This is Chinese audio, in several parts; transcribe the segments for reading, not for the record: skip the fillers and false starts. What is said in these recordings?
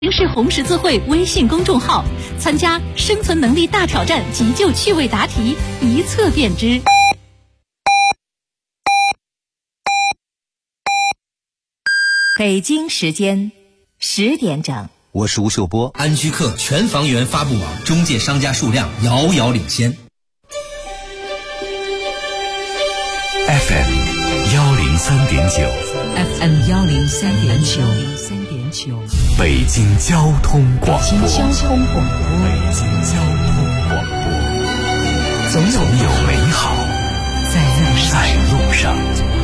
城市红十字会微信公众号，参加生存能力大挑战急救趣味答题，一测便知。 北京时间10点整， 我是吴秀波。 安居客全房源发布网中介商家数量遥遥领先。 FM 103.9 FM 103.9， 北京交通广播。 北京交通广播，总有美好在路上。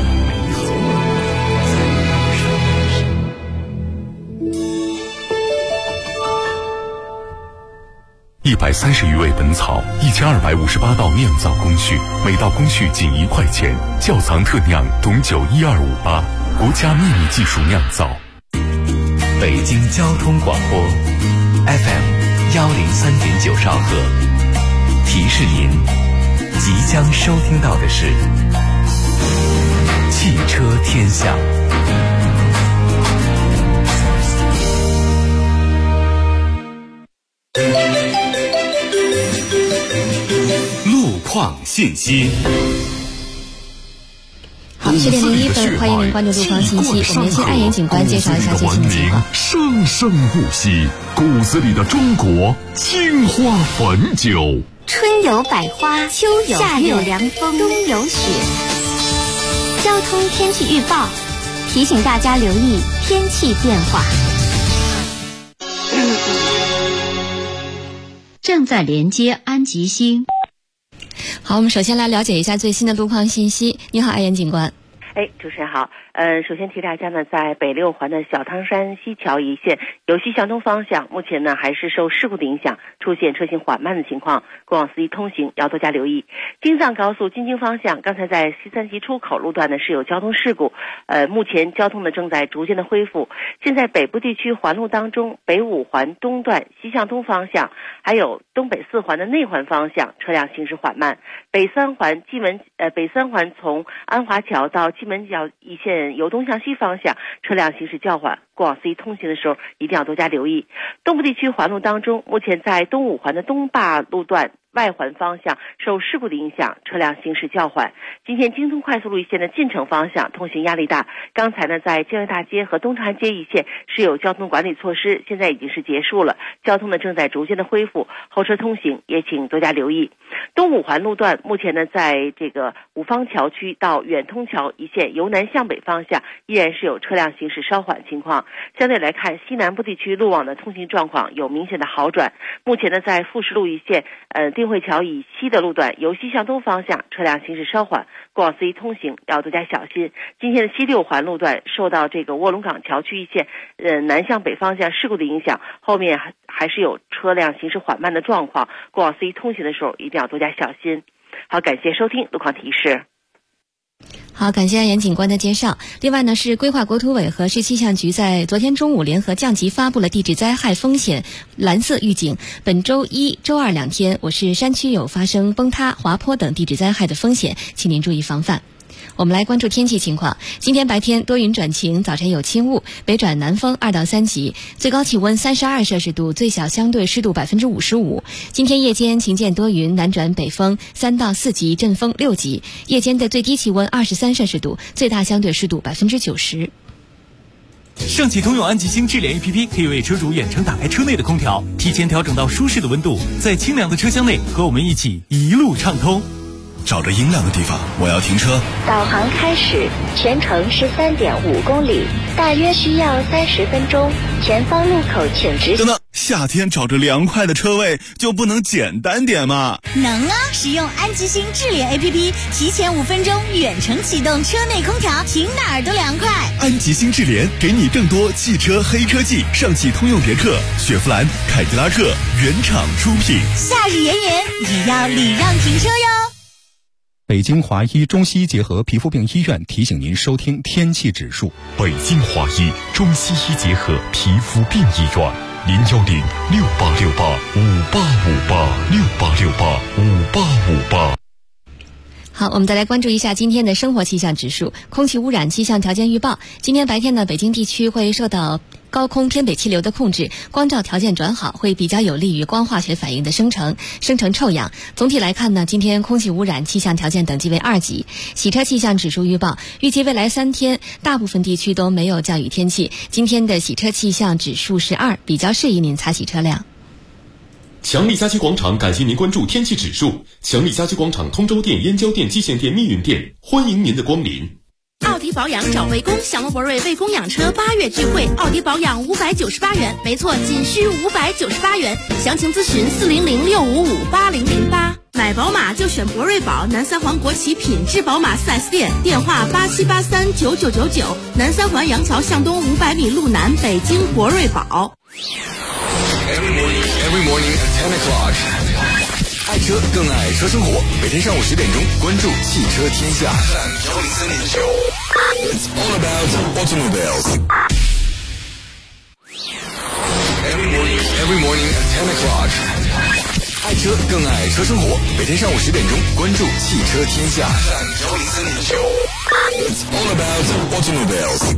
130余味本草，1258道酿造工序，每道工序仅1块钱。窖藏特酿董酒12588，国家秘密技术酿造。 北京交通广播 FM 103.9兆赫，提示您即将收听到的是汽车天下。 路况信息。 好，10点01分，欢迎您关注路况信息。我们先按严警官介绍一下最新的情况。 生生不息，骨子里的中国，青花汾酒。 春有百花，秋有夏有凉风，冬有雪。交通天气预报提醒大家留意天气变化。 正在连接安吉星。 好，我们首先来了解一下最新的路况信息。你好，艾岩警官。 主持人好。首先提大家呢，在北6环的小汤山西桥一线由西向东方向，目前呢还是受事故的影响，出现车行缓慢的情况，过往司机通行要多加留意。京藏高速京津方向，刚才在西三旗出口路段呢是有交通事故，目前交通呢正在逐渐的恢复。现在北部地区环路当中，北5环东段西向东方向，还有东北4环的内环方向车辆行驶缓慢。北3环从安华桥到蓟门角一线由东向西方向车辆行驶较缓，过往司机通行的时候一定要多加留意。东部地区环路当中，目前在东5环的东坝路段外环方向受事故的影响，车辆行驶较缓。今天京通快速路一线的进城方向通行压力大，刚才呢在建业大街和东长安街一线是有交通管理措施，现在已经是结束了，交通呢正在逐渐的恢复，后车通行也请多加留意。东5环路段目前呢在这个五方桥区到远通桥一线由南向北方向依然是有车辆行驶稍缓情况。相对来看，西南部地区路网的通行状况有明显的好转，目前呢在富士路一线定慧桥以西的路段由西向东方向车辆行驶稍缓，过往司机通行要多加小心。今天的西6环路段受到这个卧龙岗桥区一线南向北方向事故的影响，后面还是有车辆行驶缓慢的状况，过往司机通行的时候一定要多加小心。好，感谢收听路况提示。 好，感谢严警官的介绍。另外呢，是规划国土委和市气象局在昨天中午联合降级发布了地质灾害风险蓝色预警。本周1、周22天，我市山区有发生崩塌、滑坡等地质灾害的风险，请您注意防范。我们来关注天气情况。今天白天多云转晴，早晨有轻雾，北转南风2到3级，最高气温32摄氏度，最小相对湿度55%。今天夜间晴间多云，南转北风3到4级，阵风6级，夜间的最低气温23摄氏度，最大相对湿度90%。 上汽通用安吉星智联 APP 可以为车主远程打开车内的空调，提前调整到舒适的温度，在清凉的车厢内和我们一起一路畅通。 找着阴凉的地方，我要停车。 导航开始，全程13.5公里，大约需要30分钟。前方路口请直行。 等等，夏天找着凉快的车位就不能简单点吗？ 能啊！使用安吉星智联 APP， 提前5分钟远程启动车内空调，停哪儿都凉快。 安吉星智联给你更多汽车黑科技，上汽通用别克、雪佛兰、凯迪拉克原厂出品。 夏日炎炎，也要礼让停车哟。 北京华医中西医结合皮肤病医院提醒您收听天气指数。 北京华医中西医结合皮肤病医院，010-6868-5858，6868-5858。 好，我们再来关注一下今天的生活气象指数。空气污染气象条件预报，今天白天呢，北京地区会受到高空偏北气流的控制，光照条件转好，会比较有利于光化学反应的生成臭氧。总体来看呢，今天空气污染气象条件等级为2级。洗车气象指数预报，预计未来3天大部分地区都没有降雨天气。今天的洗车气象指数是2，比较适宜您擦洗车辆。 强力家居广场感谢您关注天气指数。强力家居广场通州店、燕郊店、蓟县店、密云店，欢迎您的光临。 奥迪保养找魏工，享乐博瑞为供养车8月聚会，奥迪保养598元，没错，仅需598元。详情咨询400-655-8008。买宝马就选博瑞宝，南三环国企品质宝马 4S 店，电话87839999，南三环杨桥向东500米路南，北京博瑞宝。 Every morning at 10 o'clock. 爱车更爱车生活，每天上午10点钟关注汽车天下。It's all about automobiles. Every morning at 10 o'clock. 爱车更爱车生活，每天上午10点钟关注汽车天下。It's all about automobiles.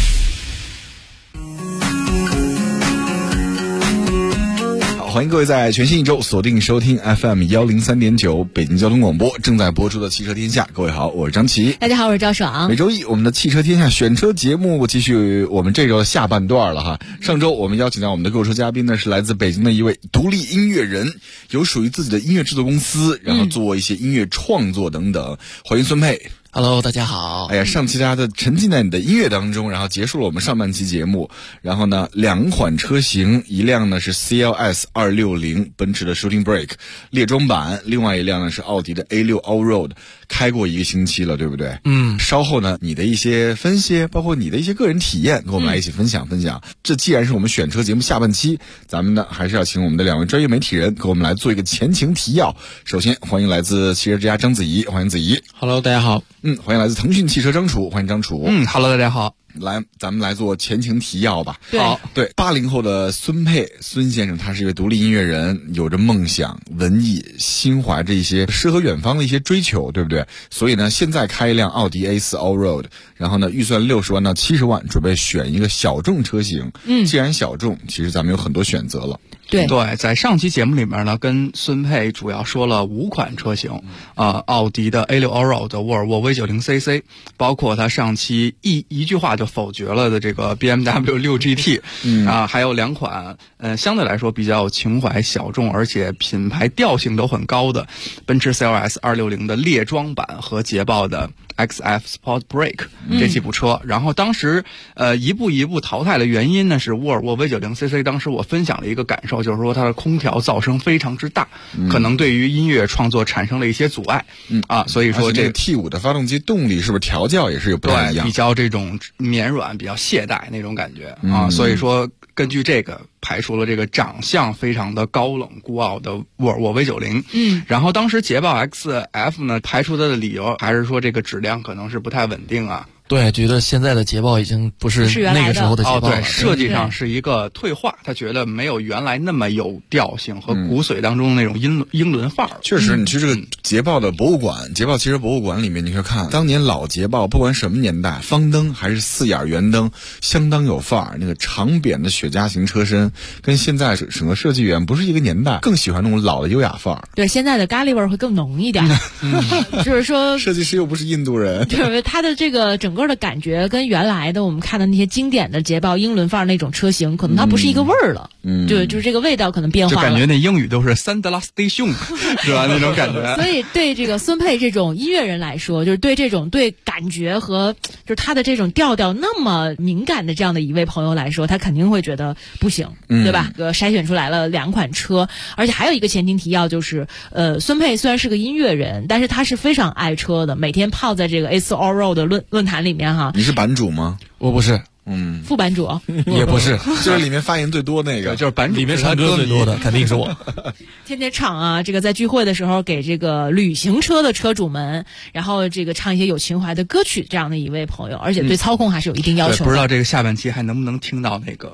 欢迎各位在全新一周锁定收听 FM 103.9北京交通广播正在播出的汽车天下。各位好，我是张琪。 大家好，我是赵爽。 每周一我们的汽车天下选车节目继续我们这周的下半段了哈。上周我们邀请到我们的购车嘉宾呢，是来自北京的一位独立音乐人，有属于自己的音乐制作公司，然后做一些音乐创作等等。欢迎孙沛。 Hello， 大家好。 哎呀，上期大家的沉浸在你的音乐当中，然后结束了我们上半期节目。然后呢，2款车型，一辆呢是 CLS 260奔驰的 Shooting Brake 列装版，另外一辆呢是奥迪的 A6 Allroad， 开过1个星期了，对不对？稍后呢，你的一些分析，包括你的一些个人体验，跟我们来一起分享分享。这既然是我们选车节目下半期，咱们呢还是要请我们的2位专业媒体人给我们来做一个前情提要。首先欢迎来自汽车之家张子怡，欢迎子怡。 Hello， 大家好。 欢迎来自腾讯汽车张楚，欢迎张楚。 Hello， 大家好。 来，咱们来做前情提要吧。 好， 对，80后的孙沛，孙先生，他是一位独立音乐人，有着梦想、文艺，心怀着一些诗和远方的一些追求，对不对？所以呢，现在开一辆奥迪 A4 Allroad， 然后呢，预算60万到70万，准备选一个小众车型。既然小众，其实咱们有很多选择了。 对，在上期节目里面呢，跟孙沛主要说了5款车型，奥迪的 A6 Allroad、沃尔沃 V90CC， 包括他上期一句话就否决了的这个 BMW 6GT，还有2款相对来说比较有情怀、小众，而且品牌调性都很高的奔驰 CLS 260的列装版和捷豹的XF Sport Brake 这几部车。然后当时一步一步淘汰的原因呢，是沃尔沃 V90CC， 当时我分享了一个感受，就是说它的空调噪声非常之大，可能对于音乐创作产生了一些阻碍。所以说这个 T5 的发动机动力是不是调教也是有不太一样， 比较这种绵软，比较懈怠那种感觉所以说根据这个排除了这个长相非常的高冷孤傲的沃尔沃 V90。然后当时捷豹 XF 呢，排除它的理由还是说这个质量可能是不太稳定啊。 对，觉得现在的捷豹已经不是那个时候的捷豹了。 对，设计上是一个退化，他觉得没有原来那么有调性和骨髓当中那种英伦范儿。 确实，你去这个捷豹的博物馆，捷豹汽车博物馆里面，你可以看当年老捷豹，不管什么年代，方灯还是4眼圆灯，相当有范儿。那个长扁的雪茄型车身，跟现在整个设计员不是一个年代，更喜欢那种老的优雅范儿。 对，现在的咖喱味会更浓一点。就是说， 设计师又不是印度人， 就是他的这个整个的感觉跟原来的我们看的那些经典的捷豹英伦范儿那种车型，可能它不是一个味儿了。就是这个味道可能变化了。 就感觉那英语都是三德拉斯蒂雄，是吧？那种感觉。 所以对这个孙沛这种音乐人来说，就是对这种对感觉和就是他的这种调调那么敏感的这样的一位朋友来说，他肯定会觉得不行，对吧？筛选出来了2款车，而且还有一个前情提要就是，孙沛虽然是个音乐人，但是他是非常爱车的，每天泡在这个 A4 Allroad 的论坛里面哈。 你是版主吗？ 我不是。 副版主也不是， 就是里面发言最多那个， 就是版主里面唱歌最多的肯定是我。 天天唱啊，这个在聚会的时候给这个旅行车的车主们，然后这个唱一些有情怀的歌曲，这样的一位朋友，而且对操控还是有一定要求的。 不知道这个下半期还能不能听到那个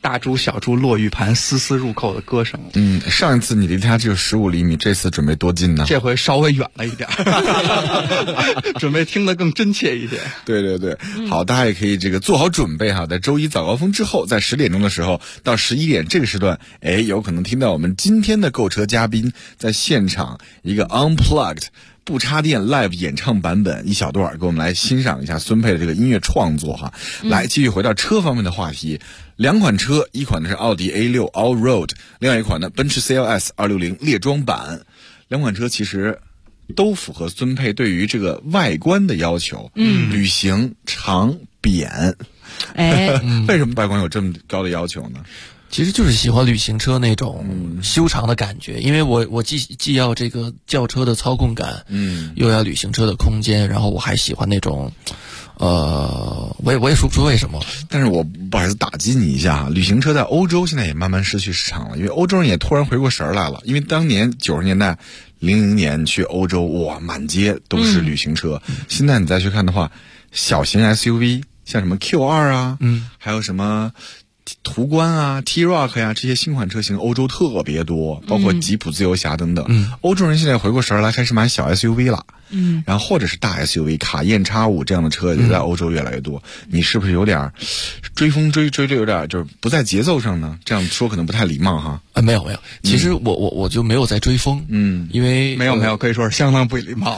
大猪小猪落玉盘，丝丝入扣的歌声。 上一次你离他只有15厘米，这次准备多近呢？ 这回稍微远了一点，准备听得更真切一点。 对对对，好，大家也可以这个做好准备哈，在周一早高峰之后，在10点钟的时候到11点这个时段，有可能听到我们今天的购车嘉宾在现场一个 unplugged。不插电 live 演唱版本一小段，给我们来欣赏一下孙沛的这个音乐创作哈。来，继续回到车方面的话题，两款车，一款呢是奥迪 A6 Allroad， 另外一款呢奔驰 CLS 260猎装版。两款车其实都符合孙沛对于这个外观的要求，旅行长扁。为什么外观有这么高的要求呢？ 其实就是喜欢旅行车那种修长的感觉，因为我既要这个轿车的操控感，又要旅行车的空间，然后我还喜欢那种，我也说不出为什么， 但是我不好意思打击你一下，旅行车在欧洲现在也慢慢失去市场了，因为欧洲人也突然回过神来了，因为当年90年代、00年去欧洲，哇，满街都是旅行车，现在你再去看的话，小型 SUV 像什么 Q2 啊，还有什么途观啊 T-Roc 呀，这些新款车型欧洲特别多，包括吉普自由侠等等。欧洲人现在回过神来开始买小 SUV 了，然后或者是大 SUV 卡宴 X5 这样的车也在欧洲越来越多。你是不是有点追风追有点就是不在节奏上呢？这样说可能不太礼貌哈。 没有，其实我就没有在追风，因为没有，可以说是相当不礼貌。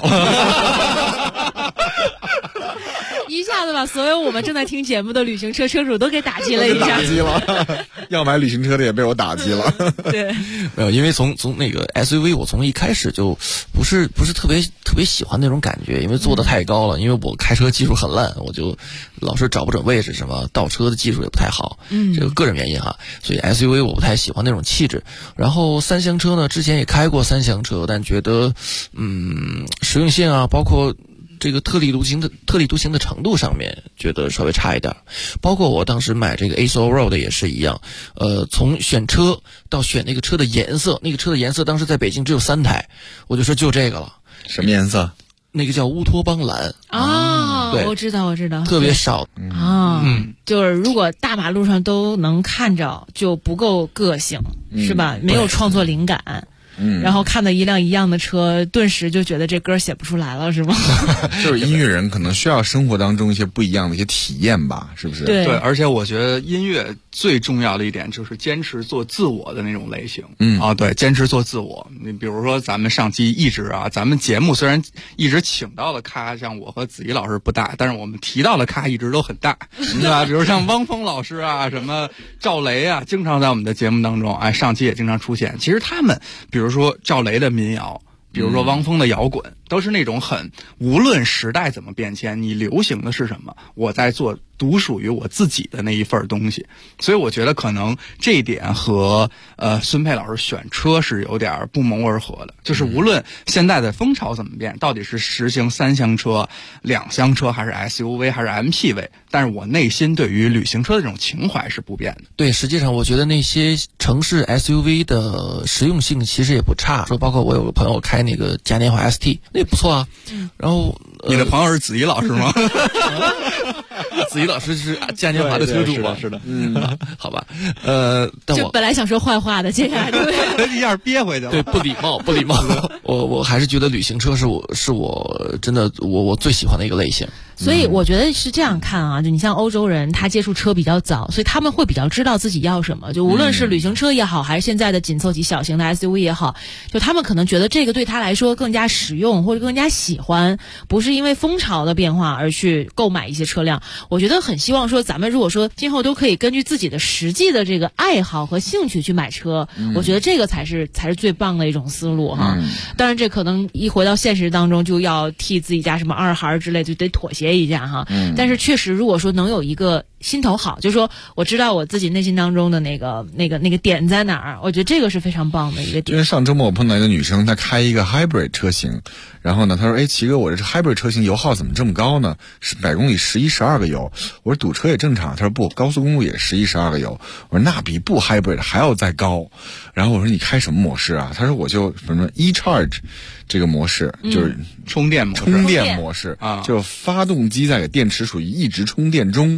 一下子把所有我们正在听节目的旅行车车主都给打击了一下， 打击了，要买旅行车的也被我打击了。 对， 没有，因为从那个 SUV， 我从一开始就不是特别喜欢那种感觉，因为坐得太高了，因为我开车技术很烂，我就老是找不准位置，什么倒车的技术也不太好，这个个人原因哈，所以 SUV 我不太喜欢那种气质。然后三厢车呢，之前也开过三厢车，但觉得实用性啊，包括这个特立独行的程度上面，觉得稍微差一点。包括我当时买这个 A6 Allroad 也是一样，从选车到选那个车的颜色，那个车的颜色当时在北京只有3台，我就说就这个了。 什么颜色？ 那个叫乌托邦蓝。对， 我知道， 特别少就是如果大马路上都能看着，就不够个性，是吧？没有创作灵感。然后看到一辆一样的车，顿时就觉得这歌写不出来了，是吗？ 就是音乐人可能需要生活当中一些不一样的一些体验吧，是不是？ 对，而且我觉得音乐最重要的一点就是坚持做自我的那种类型。对，坚持做自我。你比如说咱们上期一直咱们节目虽然一直请到了咖，像我和子怡老师不大，但是我们提到的咖一直都很大，对吧？比如像汪峰老师啊，什么赵雷啊，经常在我们的节目当中，上期也经常出现。其实他们，比如说赵雷的民谣，比如说汪峰的摇滚，都是那种无论时代怎么变迁，你流行的是什么，我在做独属于我自己的那一份东西。所以我觉得可能这一点和孙沛老师选车是有点不谋而合的，就是无论现在的风潮怎么变，到底是实行3厢车、2厢车，还是 SUV 还是 MPV， 但是我内心对于旅行车的这种情怀是不变的。 对，实际上我觉得那些城市 SUV 的实用性其实也不差，说包括我有个朋友开那个嘉年华 ST， 那也不错啊。然后你的朋友是子怡老师吗？ 子怡老师是嘉年华的车主吗？ 是的， 好吧，但就本来想说坏话的，接下来就一下憋回去了。 对，不礼貌。我还是觉得旅行车是我真的我最喜欢的一个类型。 所以我觉得是这样看啊，就你像欧洲人，他接触车比较早，所以他们会比较知道自己要什么。就无论是旅行车也好，还是现在的紧凑级小型的 SUV 也好，就他们可能觉得这个对他来说更加实用或者更加喜欢，不是因为风潮的变化而去购买一些车辆。我觉得很希望说，咱们如果说今后都可以根据自己的实际的这个爱好和兴趣去买车，我觉得这个才是最棒的一种思路哈。当然，这可能一回到现实当中，就要替自己家什么2孩之类就得妥协一下哈。但是确实，如果说能有一个心头好，就是说我知道我自己内心当中的那个点在哪儿，我觉得这个是非常棒的一个点。 因为上周末我碰到一个女生，她开一个 hybrid 车型，然后呢，她说：“齐哥，我这 hybrid 车型油耗怎么这么高呢？100公里11、12个油。”我说：“堵车也正常。”她说：“不，高速公路也11、12个油。”我说：“那比不 hybrid 还要再高。”然后我说：“你开什么模式啊？”她说：“我就什么 e-charge 这个模式，就是充电模式啊，就发动机在给电池属于一直充电中。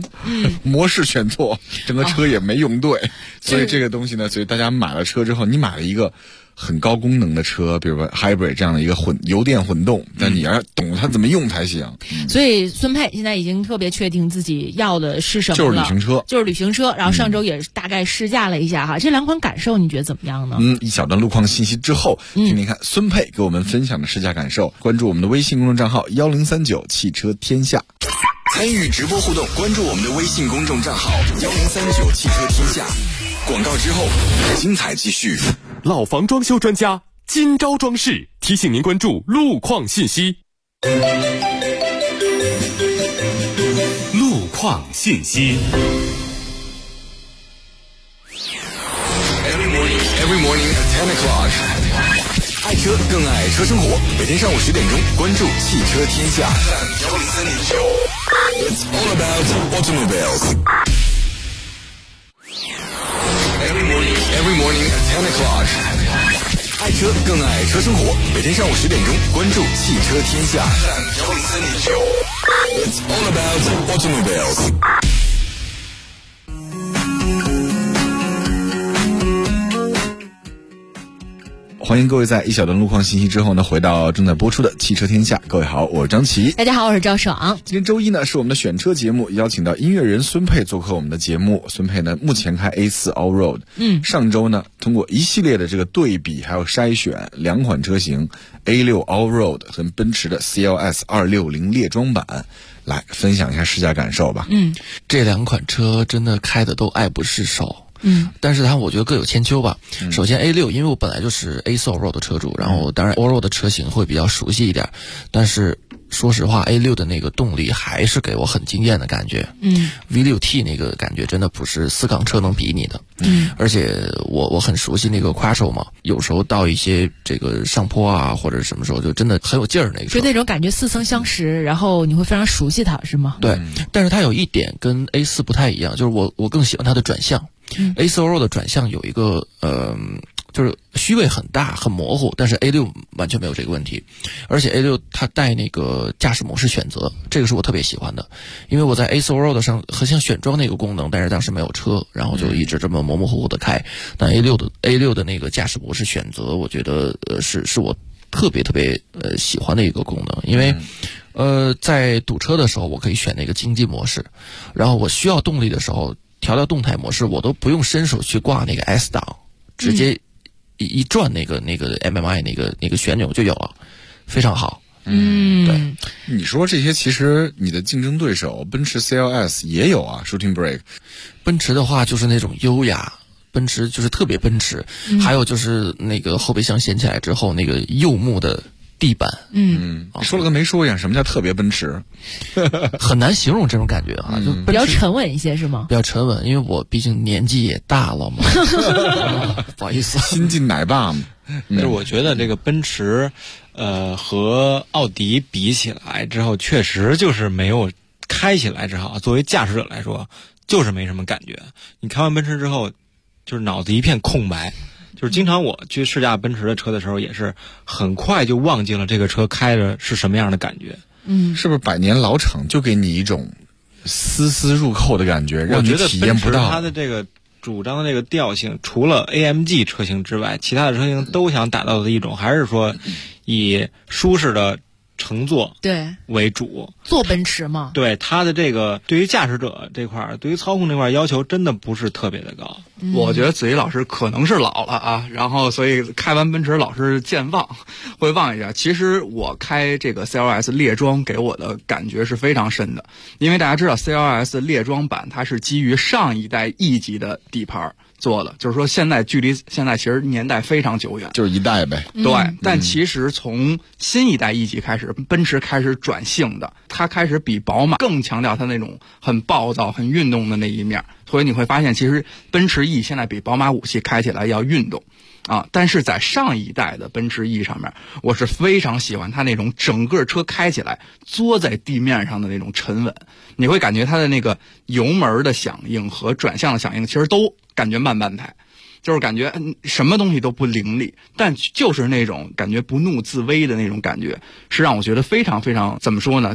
模式选错，整个车也没用对，所以这个东西呢，所以大家买了车之后，你买了一个很高功能的车，比如说 hybrid 这样的一个油电混动，但你要懂它怎么用才行。 所以孙沛现在已经特别确定自己要的是什么了， 就是旅行车， 就是旅行车。然后上周也大概试驾了一下哈，这两款感受你觉得怎么样呢？ 一小段路况信息之后，听听看孙沛给我们分享的试驾感受。关注我们的微信公众账号1039汽车天下。 参与直播互动，关注我们的微信公众账号1039汽车天下。广告之后，精彩继续。 老房装修专家金招装饰提醒您关注路况信息。 路况信息。 Every morning at 10 o'clock。爱车更爱车生活，每天上午10点钟，关注汽车天下。It's all about automobiles. Every morning at 10 o'clock。爱车更爱车生活，每天上午10点钟，关注汽车天下。It's all about automobiles。 欢迎各位在一小段路况信息之后呢，回到正在播出的汽车天下。各位好，我是张琪。 大家好，我是赵爽。 今天周一呢，是我们的选车节目，邀请到音乐人孙沛做客我们的节目。孙沛呢，目前开 A4 Allroad。上周呢，通过一系列的这个对比还有筛选，两款车型 A6 Allroad 和奔驰的 CLS 260列装版，来分享一下试驾感受吧。 这两款车真的开的都爱不释手。但是它我觉得各有千秋吧。首先 A6， 因为我本来就是 A4 Allroad 的车主，然后当然 Allroad 的车型会比较熟悉一点，但是说实话 A6 的那个动力还是给我很惊艳的感觉。V6T 那个感觉真的不是四缸车能比拟的。而且我很熟悉那个 Quattro 嘛，有时候到一些这个上坡啊或者什么时候就真的很有劲儿那个车， 就那种感觉似曾相识，然后你会非常熟悉它，是吗？ 对，但是它有一点跟 A4 不太一样，就是我更喜欢它的转向。A4 Allroad 的转向有一个就是虚位很大很模糊，但是 A6 完全没有这个问题。而且 A6 它带那个驾驶模式选择，这个是我特别喜欢的。因为我在 A4 Allroad 上很想选装那个功能，但是当时没有车，然后就一直这么模模糊糊的开。但 A6 的那个驾驶模式选择，我觉得是我特别喜欢的一个功能。因为在堵车的时候我可以选那个经济模式，然后我需要动力的时候调到动态模式，我都不用伸手去挂那个 S 档，直接一转那个 MMI 那个旋钮就有了，非常好。对， 你说这些其实你的竞争对手奔驰 CLS 也有啊 ，Shooting Brake。 奔驰的话就是那种优雅，奔驰就是特别奔驰，还有就是那个后备箱掀起来之后那个柚木的地板。 说了跟没说一样。什么叫特别奔驰？ 很难形容这种感觉啊，就比较沉稳一些是吗？ 比较沉稳，因为我毕竟年纪也大了嘛。不好意思， 新晋奶爸嘛。 就是我觉得这个奔驰，和奥迪比起来之后，确实就是没有开起来之后，作为驾驶者来说，就是没什么感觉。你开完奔驰之后，就是脑子一片空白。就是经常我去试驾奔驰的车的时候，也是很快就忘记了这个车开着是什么样的感觉。 是不是百年老厂就给你一种丝丝入扣的感觉，让你体验不到？ 我觉得奔驰它的这个主张的这个调性，除了 AMG 车型之外，其他的车型都想打造的一种，还是说以舒适的乘坐对为主， 坐奔驰嘛。 对它的这个对于驾驶者这块，对于操控这块要求真的不是特别的高。 我觉得子怡老师可能是老了啊，然后所以开完奔驰老是健忘，会忘一下。其实我开这个 CLS 列装给我的感觉是非常深的，因为大家知道 CLS 列装版它是基于上一代 E 级的底盘做的，就是说现在距离现在其实年代非常久远， 就是一代呗。 对，但其实从新一代 E 级开始，奔驰开始转性的，它开始比宝马更强调它那种很暴躁、很运动的那一面。所以你会发现，其实奔驰 E 现在比宝马5系开起来要运动啊。但是在上一代的奔驰 E 上面，我是非常喜欢它那种整个车开起来坐在地面上的那种沉稳。你会感觉它的那个油门的响应和转向的响应，其实都感觉慢半拍，就是感觉什么东西都不凌厉，但就是那种感觉不怒自威的那种感觉，是让我觉得非常非常怎么说呢？就是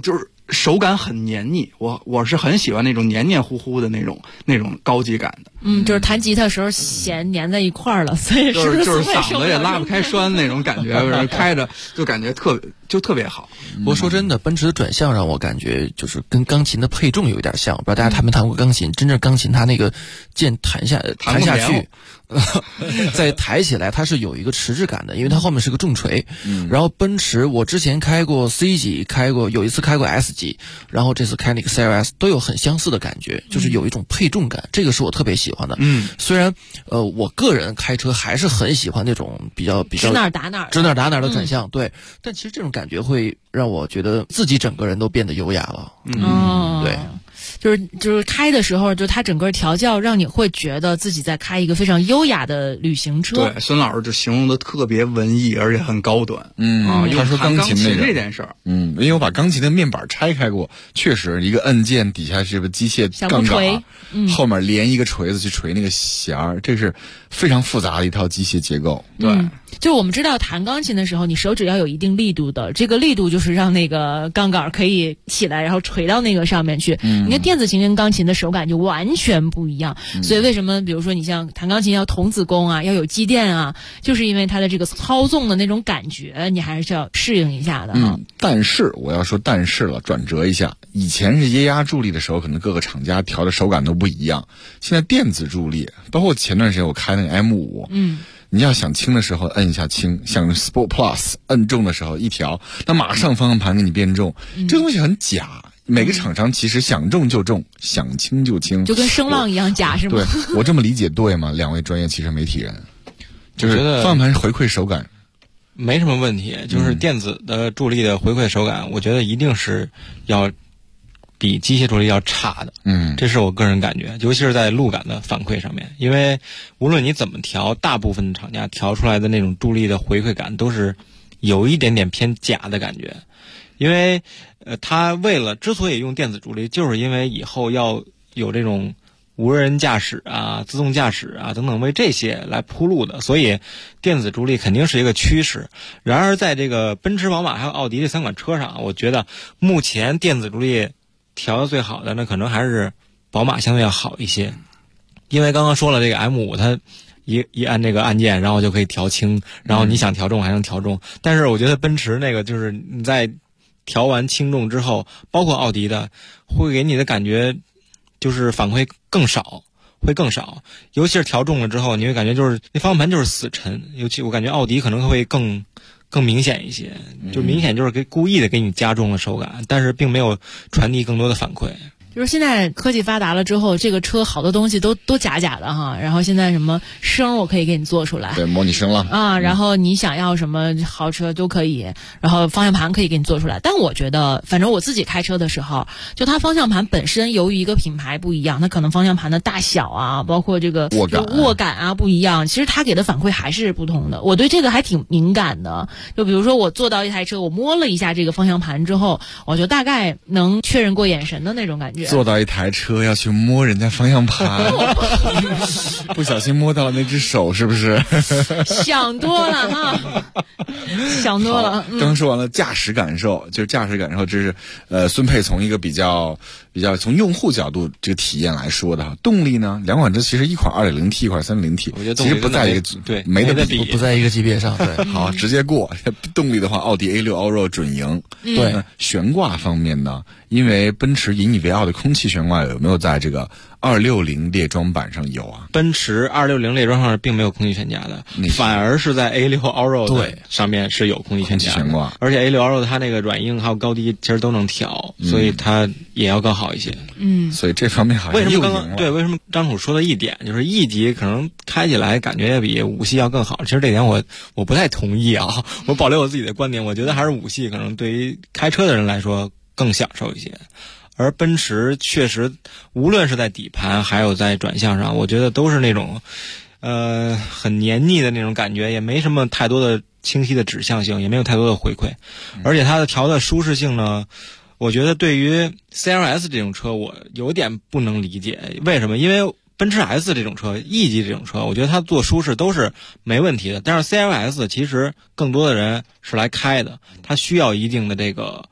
手感很黏腻，我是很喜欢那种黏黏糊糊的那种高级感的。 就是弹吉他的时候弦粘在一块儿了，所以就是嗓子也拉不开栓那种感觉，开着就感觉特别好。 不过说真的，奔驰的转向让我感觉就是跟钢琴的配重有一点像，不知道大家弹没弹过钢琴？真正钢琴它那个键弹下去。再抬起来它是有一个迟滞感的，因为它后面是个重锤。然后奔驰我之前开过 C 级，有一次开过 S 级，然后这次开那个 CLS 都有很相似的感觉，就是有一种配重感，这个是我特别喜欢的。虽然我个人开车还是很喜欢那种比较指哪儿打哪儿的转向，对，但其实这种感觉会让我觉得自己整个人都变得优雅了。对。 就是开的时候，就它整个调教让你会觉得自己在开一个非常优雅的旅行车。 对，孙老师就形容的特别文艺，而且很高端。 他说钢琴这件事儿， 因为我把钢琴的面板拆开过，确实一个按键底下是个机械杠杆，后面连一个锤子去锤那个弦儿，这是非常复杂的一套机械结构。 对， 就我们知道弹钢琴的时候，你手指要有一定力度的，这个力度就是让那个杠杆可以起来，然后锤到那个上面去。你看电子琴跟钢琴的手感就完全不一样，所以为什么比如说你像弹钢琴要童子功啊，要有机电啊，就是因为它的这个操纵的那种感觉，你还是要适应一下的哈。 但是我要说但是了，转折一下，以前是液压助力的时候，可能各个厂家调的手感都不一样，现在电子助力，包括前段时间我开那个 M5，你要想轻的时候摁一下轻，想 Sport Plus 摁重的时候一调，那马上方向盘给你变重，这东西很假。每个厂商其实想重就重，想轻就轻， 就跟声浪一样假，是吗？ 对，我这么理解对吗？两位专业汽车媒体人，就是方向盘回馈手感没什么问题，就是电子的助力的回馈手感，我觉得一定是要比机械助力要差的。这是我个人感觉，尤其是在路感的反馈上面，因为无论你怎么调，大部分的厂家调出来的那种助力的回馈感都是有一点点偏假的感觉。因为他之所以用电子助力，就是因为以后要有这种无人驾驶啊、自动驾驶啊等等为这些来铺路的，所以电子助力肯定是一个趋势。然而在这个奔驰、宝马还有奥迪这3款车上，我觉得目前电子助力调的最好的那可能还是宝马相对要好一些，因为刚刚说了这个 M5 它一按这个按键，然后就可以调轻，然后你想调重还能调重。但是我觉得奔驰那个就是你在调完轻重之后，包括奥迪的，会给你的感觉就是反馈更少，尤其是调重了之后，你会感觉就是那方向盘就是死沉，尤其我感觉奥迪可能会更明显一些，就明显就是故意的给你加重了手感，但是并没有传递更多的反馈。 就是现在科技发达了之后，这个车好多东西都假的哈。然后现在什么声我可以给你做出来， 对，模拟声了啊。然后你想要什么豪车都可以，然后方向盘可以给你做出来。但我觉得，反正我自己开车的时候，就它方向盘本身由于一个品牌不一样，它可能方向盘的大小啊，包括这个握感啊不一样，其实它给的反馈还是不同的。我对这个还挺敏感的。就比如说我坐到一台车，我摸了一下这个方向盘之后，我就大概能确认过眼神的那种感觉。 坐到一台车要去摸人家方向盘，不小心摸到了那只手，是不是？ 想多了哈，想多了。 刚说完了驾驶感受，就是驾驶感受，这是孙沛从一个比较从用户角度这个体验来说的哈。动力呢，两款车其实一款 2.0T， 一款 3.0T， 我觉得其实不在一个对没得比， 不在一个级别上。对， 好，直接过。动力的话，奥迪 A6 Allroad 准赢。对，悬挂方面呢？因为奔驰引以为傲的空气悬挂有没有在这个260列装版上有啊？ 奔驰260列装上并没有空气悬架的，反而是在 A6 Allroad 上面是有空气悬架的，而且 A6 Allroad 它那个软硬还有高低其实都能调，所以它也要更好一些。 所以这方面好像为什么张楚说的一点就是E级可能开起来感觉也比5系要更好？其实这点我不太同意啊，我保留我自己的观点，我觉得还是5系可能对于开车的人来说更享受一些。而奔驰确实无论是在底盘还有在转向上，我觉得都是那种很黏腻的那种感觉，也没什么太多的清晰的指向性，也没有太多的回馈。而且它的调的舒适性呢，我觉得对于 CLS 这种车我有点不能理解。为什么？因为奔驰 S 这种车 E 级这种车，我觉得它做舒适都是没问题的，但是 CLS 其实更多的人是来开的，它需要一定的这个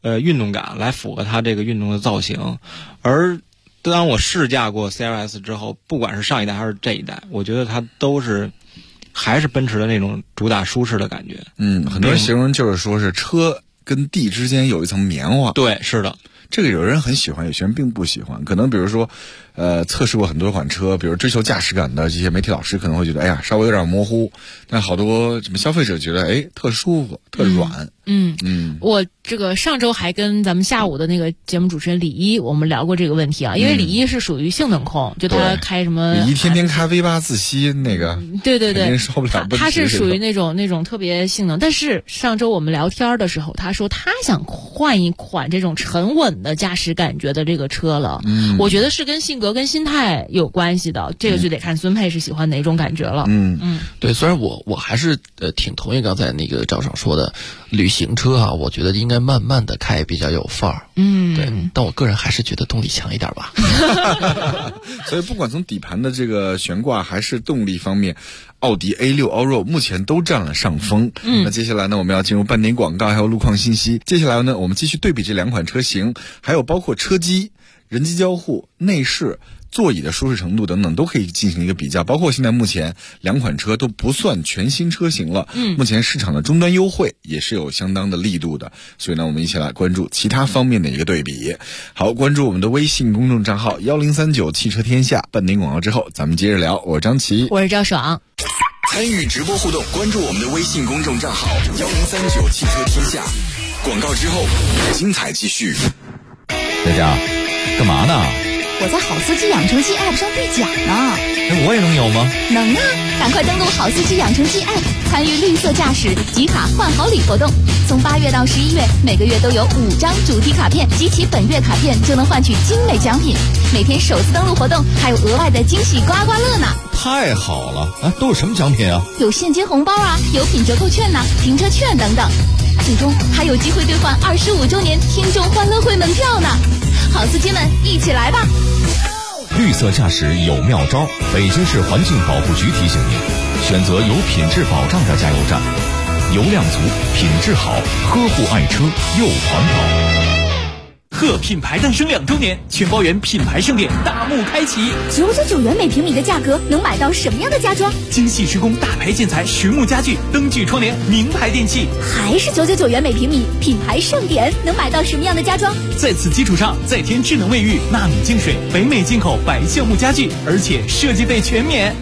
运动感来符合它这个运动的造型。而当我试驾过 CLS 之后，不管是上一代还是这一代，我觉得它还是奔驰的那种主打舒适的感觉。 很多人形容就是说是车跟地之间有一层棉花。 对，是的。 这个有人很喜欢，有些人并不喜欢。可能比如说，测试过很多款车，比如追求驾驶感的这些媒体老师可能会觉得，哎呀，稍微有点模糊。但好多什么消费者觉得，哎，特舒服，特软。 我这个上周还跟咱们下午的那个节目主持人李一，我们聊过这个问题啊。因为李一是属于性能控，就他开什么李一天天开 V8自吸那个， 对，肯定受不了。 他是属于那种特别性能。但是上周我们聊天的时候，他说他想换一款这种沉稳的驾驶感觉的这个车了。我觉得是跟性格跟心态有关系的，这个就得看孙佩是喜欢哪种感觉了。 对，虽然我还是挺同意刚才那个赵爽说的，旅行车啊，我觉得应该慢慢的开比较有范儿。对，但我个人还是觉得动力强一点吧。 所以不管从底盘的这个悬挂还是动力方面，奥迪 A6 Allroad 目前都占了上风。那接下来呢，我们要进入半点广告还有路况信息。接下来呢，我们继续对比这两款车型，还有包括车机、人机交互、内饰、座椅的舒适程度等等，都可以进行一个比较。包括现在目前两款车都不算全新车型了，目前市场的终端优惠也是有相当的力度的。所以呢，我们一起来关注其他方面的一个对比。好，关注我们的微信公众账号1039汽车天下。半点广告之后，咱们接着聊。我是张琪， 我是赵爽。 参与直播互动，关注我们的微信公众账号1039汽车天下。广告之后，精彩继续。 佳佳，干嘛呢？ 我在好司机养成记 App 上兑奖呢。 我也能有吗？ 能啊！赶快登录好司机养成记 App， 参与绿色驾驶集卡换好礼活动。从8月到11月，每个月都有5张主题卡片，集齐本月卡片就能换取精美奖品。每天首次登录活动还有额外的惊喜刮刮乐呢！ 太好了！都有什么奖品啊？ 有现金红包啊，有品折扣券呐，停车券等等。最终还有机会兑换25周年听众欢乐会门票呢！好司机们，一起来吧！ 绿色驾驶有妙招，北京市环境保护局提醒您：选择有品质保障的加油站，油量足，品质好，呵护爱车又环保。 贺品牌诞生2周年，全包圆品牌盛典大幕开启 ，999元每平米的价格能买到什么样的家装？ 精细施工大牌建材、实木家具、灯具窗帘、名牌电器， 还是999元每平米，品牌盛典能买到什么样的家装？ 在此基础上再添智能卫浴、纳米净水、北美进口白橡木家具，而且设计费全免。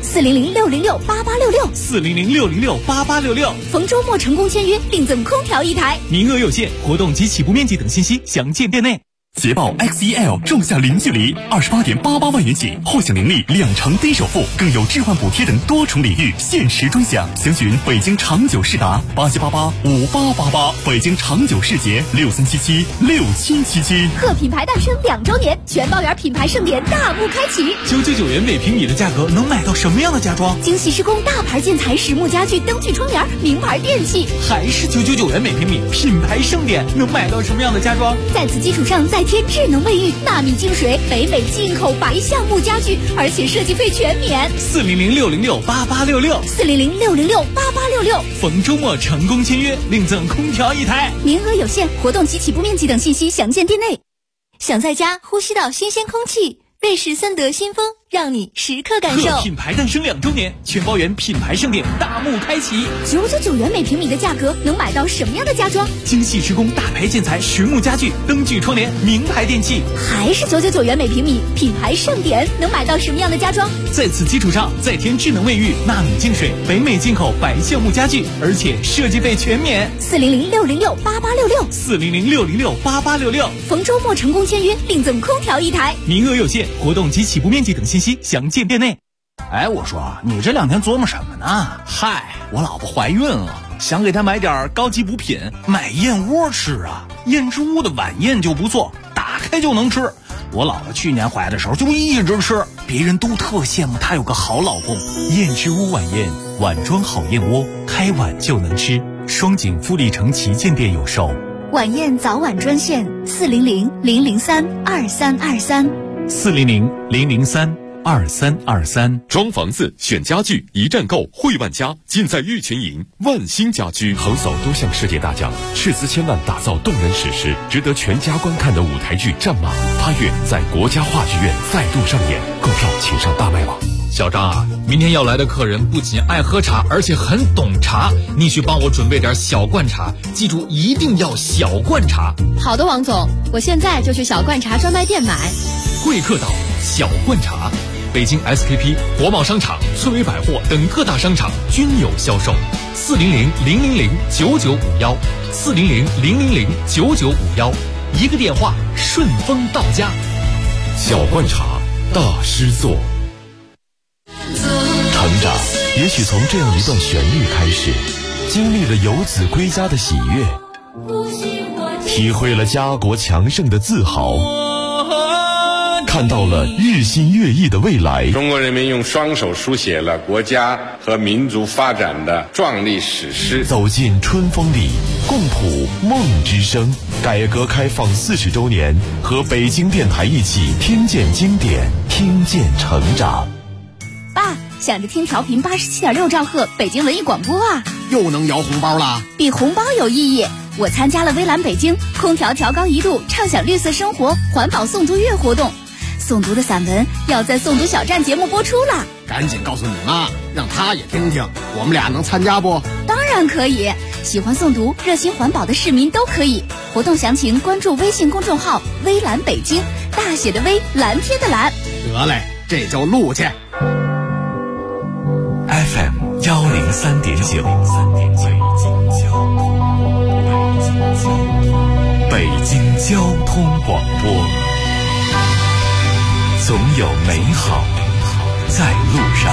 400-606-8866，400-606-8866，逢周末成功签约另赠空调1台， 名额有限，活动及起步面积等信息详见店内。 捷豹 XEL 仲夏零距离28.88万元起，获享年利2成低首付，更有置换补贴等多重礼遇，限时专享。详询北京长久世达87885888，北京长久世捷63776777。 贺品牌诞生2周年，全包圆品牌盛典大幕开启 ，999元每平米的价格能买到什么样的家装？ 精细施工大牌建材、实木家具、灯具窗帘、名牌电器， 还是999元每平米，品牌盛典能买到什么样的家装？ 在此基础上再添智能卫浴、纳米净水、北美进口白橡木家具，而且设计费全免。 400-606-8866，400-606-8866，逢周末成功签约另赠空调1台， 名额有限，活动及起步面积等信息详见店内。想在家呼吸到新鲜空气，瑞士森德新风让你时刻感受。 贺品牌诞生2周年，全包圆品牌盛典大幕开启 ，999元每平米的价格能买到什么样的家装？ 精细施工大牌建材、实木家具、灯具窗帘、名牌电器， 还是999元每平米，品牌盛典能买到什么样的家装？ 在此基础上再添智能卫浴、纳米净水、北美进口白橡木家具，而且设计费全免。 400-606-8866，400-606-8866，逢周末成功签约另赠空调1台， 名额有限，活动及起步面积等信息详见店内。 哎，我说你这2天琢磨什么呢？ 嗨，我老婆怀孕了，想给她买点高级补品，买燕窝吃啊。燕之屋的晚宴就不错，打开就能吃。我老婆去年怀的时候就一直吃，别人都特羡慕她有个好老公。燕之屋晚宴，碗装好燕窝，开碗就能吃。双井富力城旗舰店有售。 晚宴早晚专线400-003-2323，400-003-2323。 2323。 装房子选家具一站购汇万家，尽在玉泉营万兴家居。 横扫多项世界大奖，斥资千万打造动人史诗，值得全家观看的舞台剧《战马》8月在国家话剧院再度上演，购票请上大麦网。 小张啊，明天要来的客人不仅爱喝茶，而且很懂茶，你去帮我准备点小罐茶，记住一定要小罐茶。 好的，王总，我现在就去小罐茶专卖店买。 贵客岛小罐茶，北京 SKP、国贸商场、翠微百货等各大商场均有销售。400-000-9951，400-000-9951，一个电话顺丰到家。 小罐茶，大师作。成长也许从这样一段旋律开始，经历了游子归家的喜悦，体会了家国强盛的自豪，看到了日新月异的未来。 中国人民用双手书写了国家和民族发展的壮丽史诗。 走进春风里，共谱梦之声。改革开放40周年，和北京电台一起听见经典，听见成长。 爸，想着听调频87.6兆赫北京文艺广播啊， 又能摇红包啦！ 比红包有意义。我参加了微蓝北京空调调高1度畅享绿色生活环保诵读月活动，诵读的散文要在诵读小站节目播出了。 赶紧告诉你妈，让她也听听，我们俩能参加不？ 当然可以，喜欢诵读热心环保的市民都可以。活动详情关注微信公众号微蓝北京，大写的微，蓝天的蓝。 得嘞，这就录去。 FM 103.9，北京交通广播，总有美好在路上。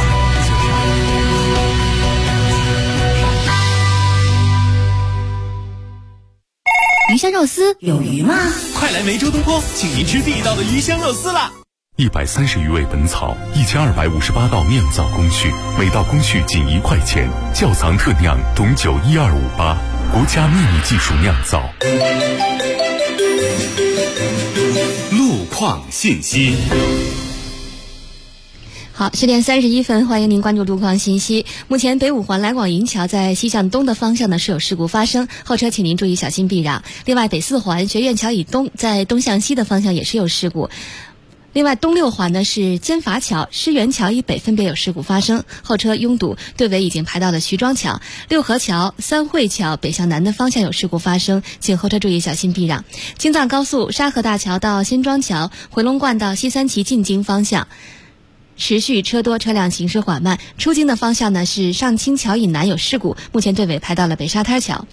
鱼香肉丝有鱼吗？ 快来梅州东坡，请您吃地道的鱼香肉丝啦！130余味本草，1258道酿造工序，每道工序仅1块钱。窖藏特酿董酒12588，国家秘密技术酿造。路况信息。 好，10点31分，欢迎您关注路况信息。目前北五环来广营桥在西向东的方向呢是有事故发生，后车请您注意小心避让。另外，北四环学院桥以东在东向西的方向也是有事故。另外，东六环呢是监筏桥、狮园桥以北分别有事故发生，后车拥堵，队尾已经排到了徐庄桥、六合桥、三汇桥北向南的方向有事故发生，请后车注意小心避让。京藏高速沙河大桥到新庄桥、回龙观到西三旗进京方向持续车多，车辆行驶缓慢。出京的方向呢是上清桥以南有事故，目前队尾排到了北沙滩桥。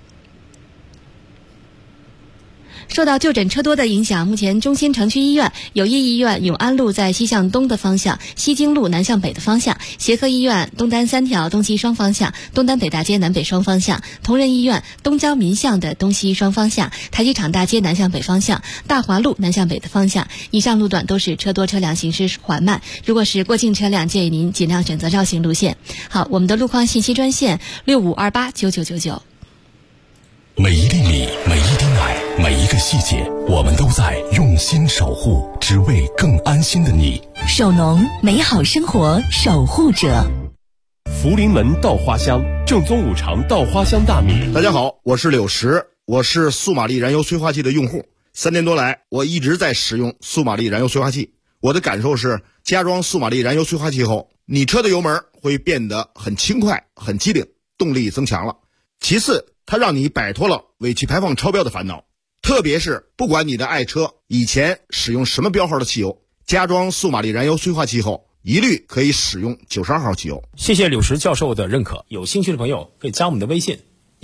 受到就诊车多的影响，目前中心城区医院、友谊医院永安路在西向东的方向，西京路南向北的方向，协和医院东单3条东西双方向，东单北大街南北双方向，同仁医院东郊民巷的东西双方向，台机场大街南向北方向，大华路南向北的方向。以上路段都是车多，车辆行驶缓慢，如果是过境车辆，建议您尽量选择绕行路线。好，我们的路况信息专线65289999。 每一粒米，每一滴奶，每一个细节，我们都在用心守护，只为更安心的你。 守农，美好生活守护者。 福临门稻花香，正宗五常稻花香大米。 大家好，我是柳石，我是素玛丽燃油催化剂的用户。3年多来，我一直在使用素玛丽燃油催化剂。我的感受是，加装素玛丽燃油催化剂后，你车的油门会变得很轻快、很机灵，动力增强了。其次，它让你摆脱了尾气排放超标的烦恼，特别是不管你的爱车以前使用什么标号的汽油，加装素玛丽燃油催化剂后，一律可以使用92号汽油。 谢谢柳石教授的认可，有兴趣的朋友可以加我们的微信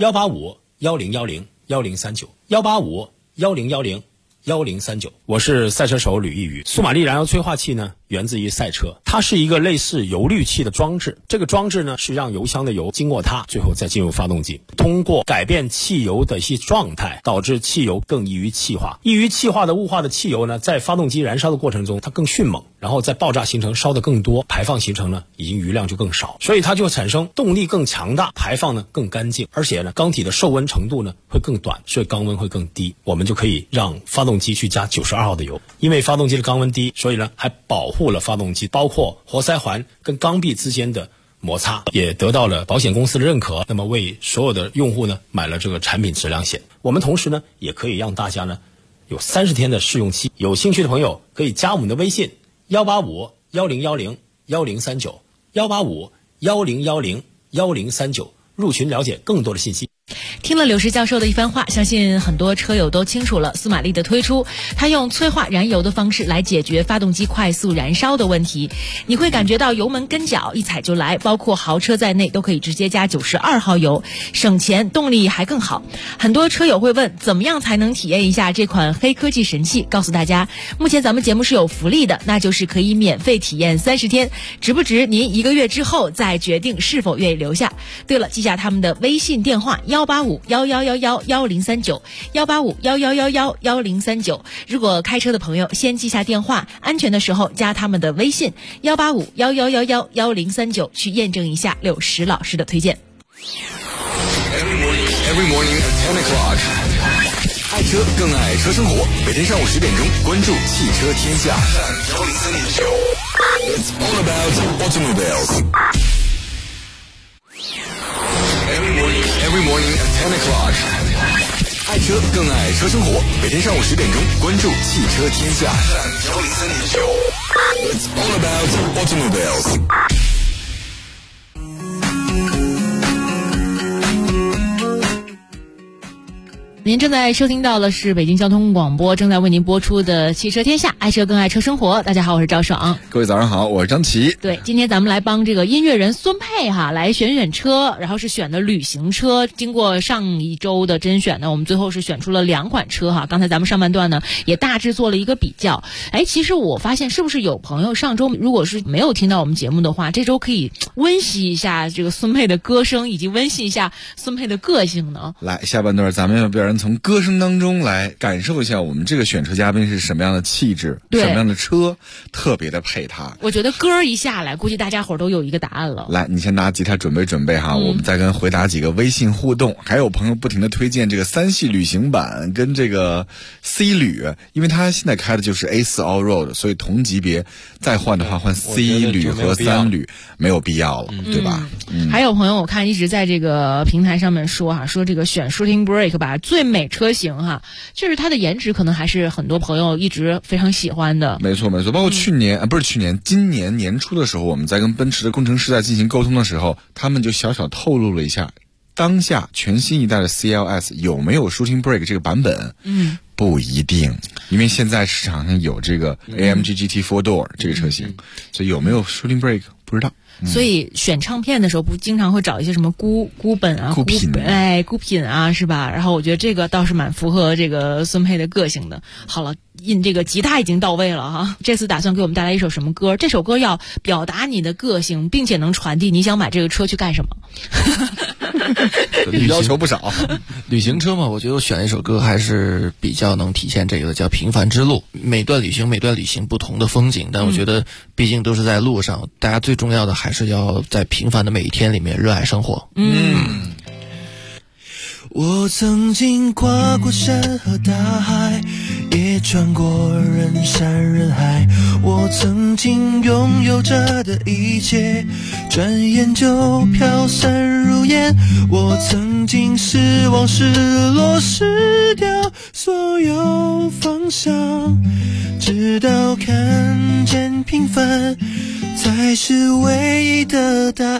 185-1010-1039，185-1010-1039。我是赛车手吕一宇。素玛丽燃油催化器呢，源自于赛车，它是一个类似油滤器的装置。这个装置呢，是让油箱的油经过它，最后再进入发动机，通过改变汽油的一些状态，导致汽油更易于气化。易于气化的雾化的汽油呢，在发动机燃烧的过程中，它更迅猛，然后在爆炸形成烧得更多，排放形成呢，已经余量就更少，所以它就产生动力更强大，排放呢更干净，而且呢，缸体的受温程度呢会更短，所以缸温会更低，我们就可以让发动动机去加92号的油。因为发动机的缸温低，所以呢还保护了发动机，包括活塞环跟缸壁之间的摩擦，也得到了保险公司的认可。那么为所有的用户呢买了这个产品质量险。我们同时呢也可以让大家呢有30天的试用期，有兴趣的朋友可以加我们的微信185-1010-1039，185-1010-1039入群了解更多的信息。 听了柳石教授的一番话，相信很多车友都清楚了苏马力的推出，它用催化燃油的方式来解决发动机快速燃烧的问题。你会感觉到油门跟脚一踩就来，包括豪车在内都可以直接加92号油，省钱，动力还更好。很多车友会问，怎么样才能体验一下这款黑科技神器？告诉大家，目前咱们节目是有福利的，那就是可以免费体验30天，值不值您1个月之后再决定是否愿意留下。对了，记下他们的微信电话185-1111-1039，185-1111-1039。如果开车的朋友先记下电话，安全的时候加他们的微信185-1111-1039，去验证一下柳石老师的推荐。 Every morning at 10 o'clock， 爱车更爱车生活，每天上午10点钟关注汽车天下。It's all about automobiles。Every morning at 10 o'clock， 爱车更爱车生活，每天上午10点钟关注汽车天下。It's all about automobiles。 您正在收听到的是北京交通广播正在为您播出的汽车天下，爱车更爱车生活。大家好，我是赵爽。 各位早上好，我是张琪。 对，今天咱们来帮这个音乐人孙沛来选车，然后是选的旅行车。经过上一周的甄选呢，我们最后是选出了2款车刚才咱们上半段呢也大致做了一个比较。其实我发现是不是有朋友上周如果是没有听到我们节目的话，这周可以温习一下这个孙沛的歌声，以及温习一下孙沛的个性呢？ 来，下半段咱们要不然从歌声当中来感受一下我们这个选车嘉宾是什么样的气质，什么样的车特别的配他。 我觉得歌一下来，估计大家伙都有一个答案了。 来，你先拿吉他准备哈，我们再跟回答几个微信互动。还有朋友不停的推荐这个3系旅行版跟这个 C 旅，因为他现在开的就是 A4 Allroad， 所以同级别再换的话换 C 旅和3旅没有必要了，对吧？ 还有朋友我看一直在这个平台上面说说这个选 Shooting Brake 吧，最美车型就是它的颜值可能还是很多朋友一直非常喜欢的。 没错，包括今年年初的时候，我们在跟奔驰的工程师在进行沟通的时候，他们就小小透露了一下，当下全新一代的 CLS 有没有 Shooting Brake 这个版本？不一定，因为现在市场上有这个 AMG GT 4Door 这个车型，所以有没有 Shooting Brake 不知道。 所以选唱片的时候不经常会找一些什么孤本孤品是吧？然后我觉得这个倒是蛮符合这个孙沛的个性的。好了，这个吉他已经到位了这次打算给我们带来一首什么歌？这首歌要表达你的个性，并且能传递你想买这个车去干什么。 要求不少。 旅行车嘛，我觉得我选一首歌还是比较能体现这个的，叫《平凡之路》。每段旅行不同的风景，但我觉得毕竟都是在路上，大家最重要的还是要在平凡的每一天里面热爱生活。 我曾经跨过山和大海，也穿过人山人海，我曾经拥有着的一切，转眼就飘散如烟。我曾经失望失落失掉所有方向，直到看见平凡才是唯一的答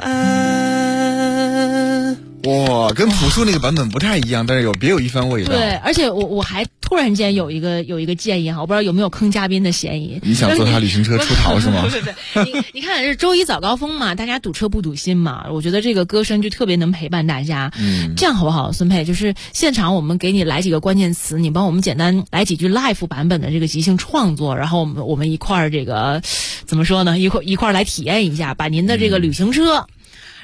案。 哇，跟朴树那个版本不太一样，但是别有一番味道。 对，而且我还突然间有一个建议我不知道有没有坑嘉宾的嫌疑。 你想坐他旅行车出逃是吗？ 你看是周一早高峰嘛，大家堵车不堵心嘛，我觉得这个歌声就特别能陪伴大家。这样好不好，孙沛？就是现场我们给你来几个关键词，你帮我们简单来几句 live 版本的这个即兴创作，然后我们一块儿这个怎么说呢？一块儿来体验一下，把您的这个旅行车。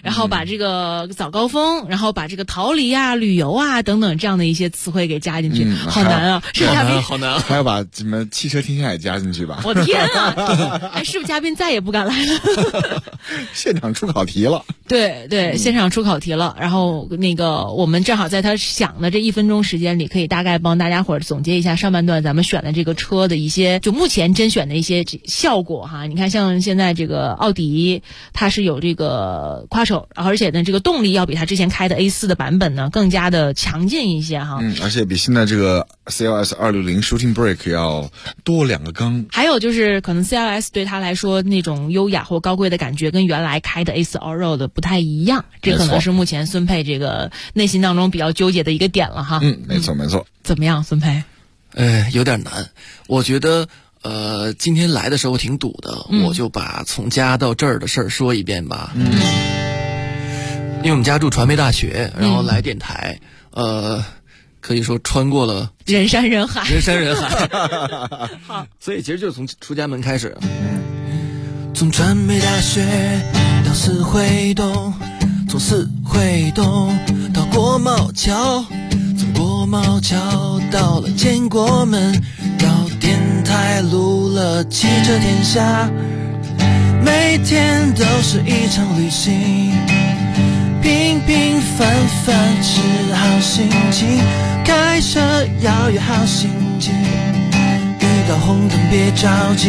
然后把这个早高峰，然后把这个逃离啊、旅游啊等等这样的一些词汇给加进去，好难啊！是不是嘉宾？ 好难， 还要把什么汽车天下也加进去吧？ 我天啊！哎，是不是嘉宾再也不敢来了？ 现场出考题了。 对，现场出考题了。然后那个我们正好在他想的这1分钟时间里，可以大概帮大家伙儿总结一下上半段咱们选的这个车的一些，就目前甄选的一些效果哈。你看，像现在这个奥迪，它是有这个quattro，而且呢，这个动力要比它之前开的 A4 的版本呢更加的强劲一些哈。 而且比现在这个 CLS 260 Shooting Brake 要多2个缸。 还有就是可能 CLS 对他来说那种优雅或高贵的感觉跟原来开的 A4 Allroad 不太一样，这可能是目前孙沛这个内心当中比较纠结的一个点了哈。 没错。 怎么样，孙沛？ 有点难。我觉得今天来的时候挺堵的，我就把从家到这儿的事儿说一遍吧。因为我们家住传媒大学，然后来电台，可以说穿过了人山人海。 好，所以其实就是从出家门开始。 从传媒大学到四惠东，从四惠东到国贸桥，从国贸桥到了建国门，到电台录了汽车天下，每天都是一场旅行，平平凡凡是好心情，开车要有好心情，遇到红灯别着急，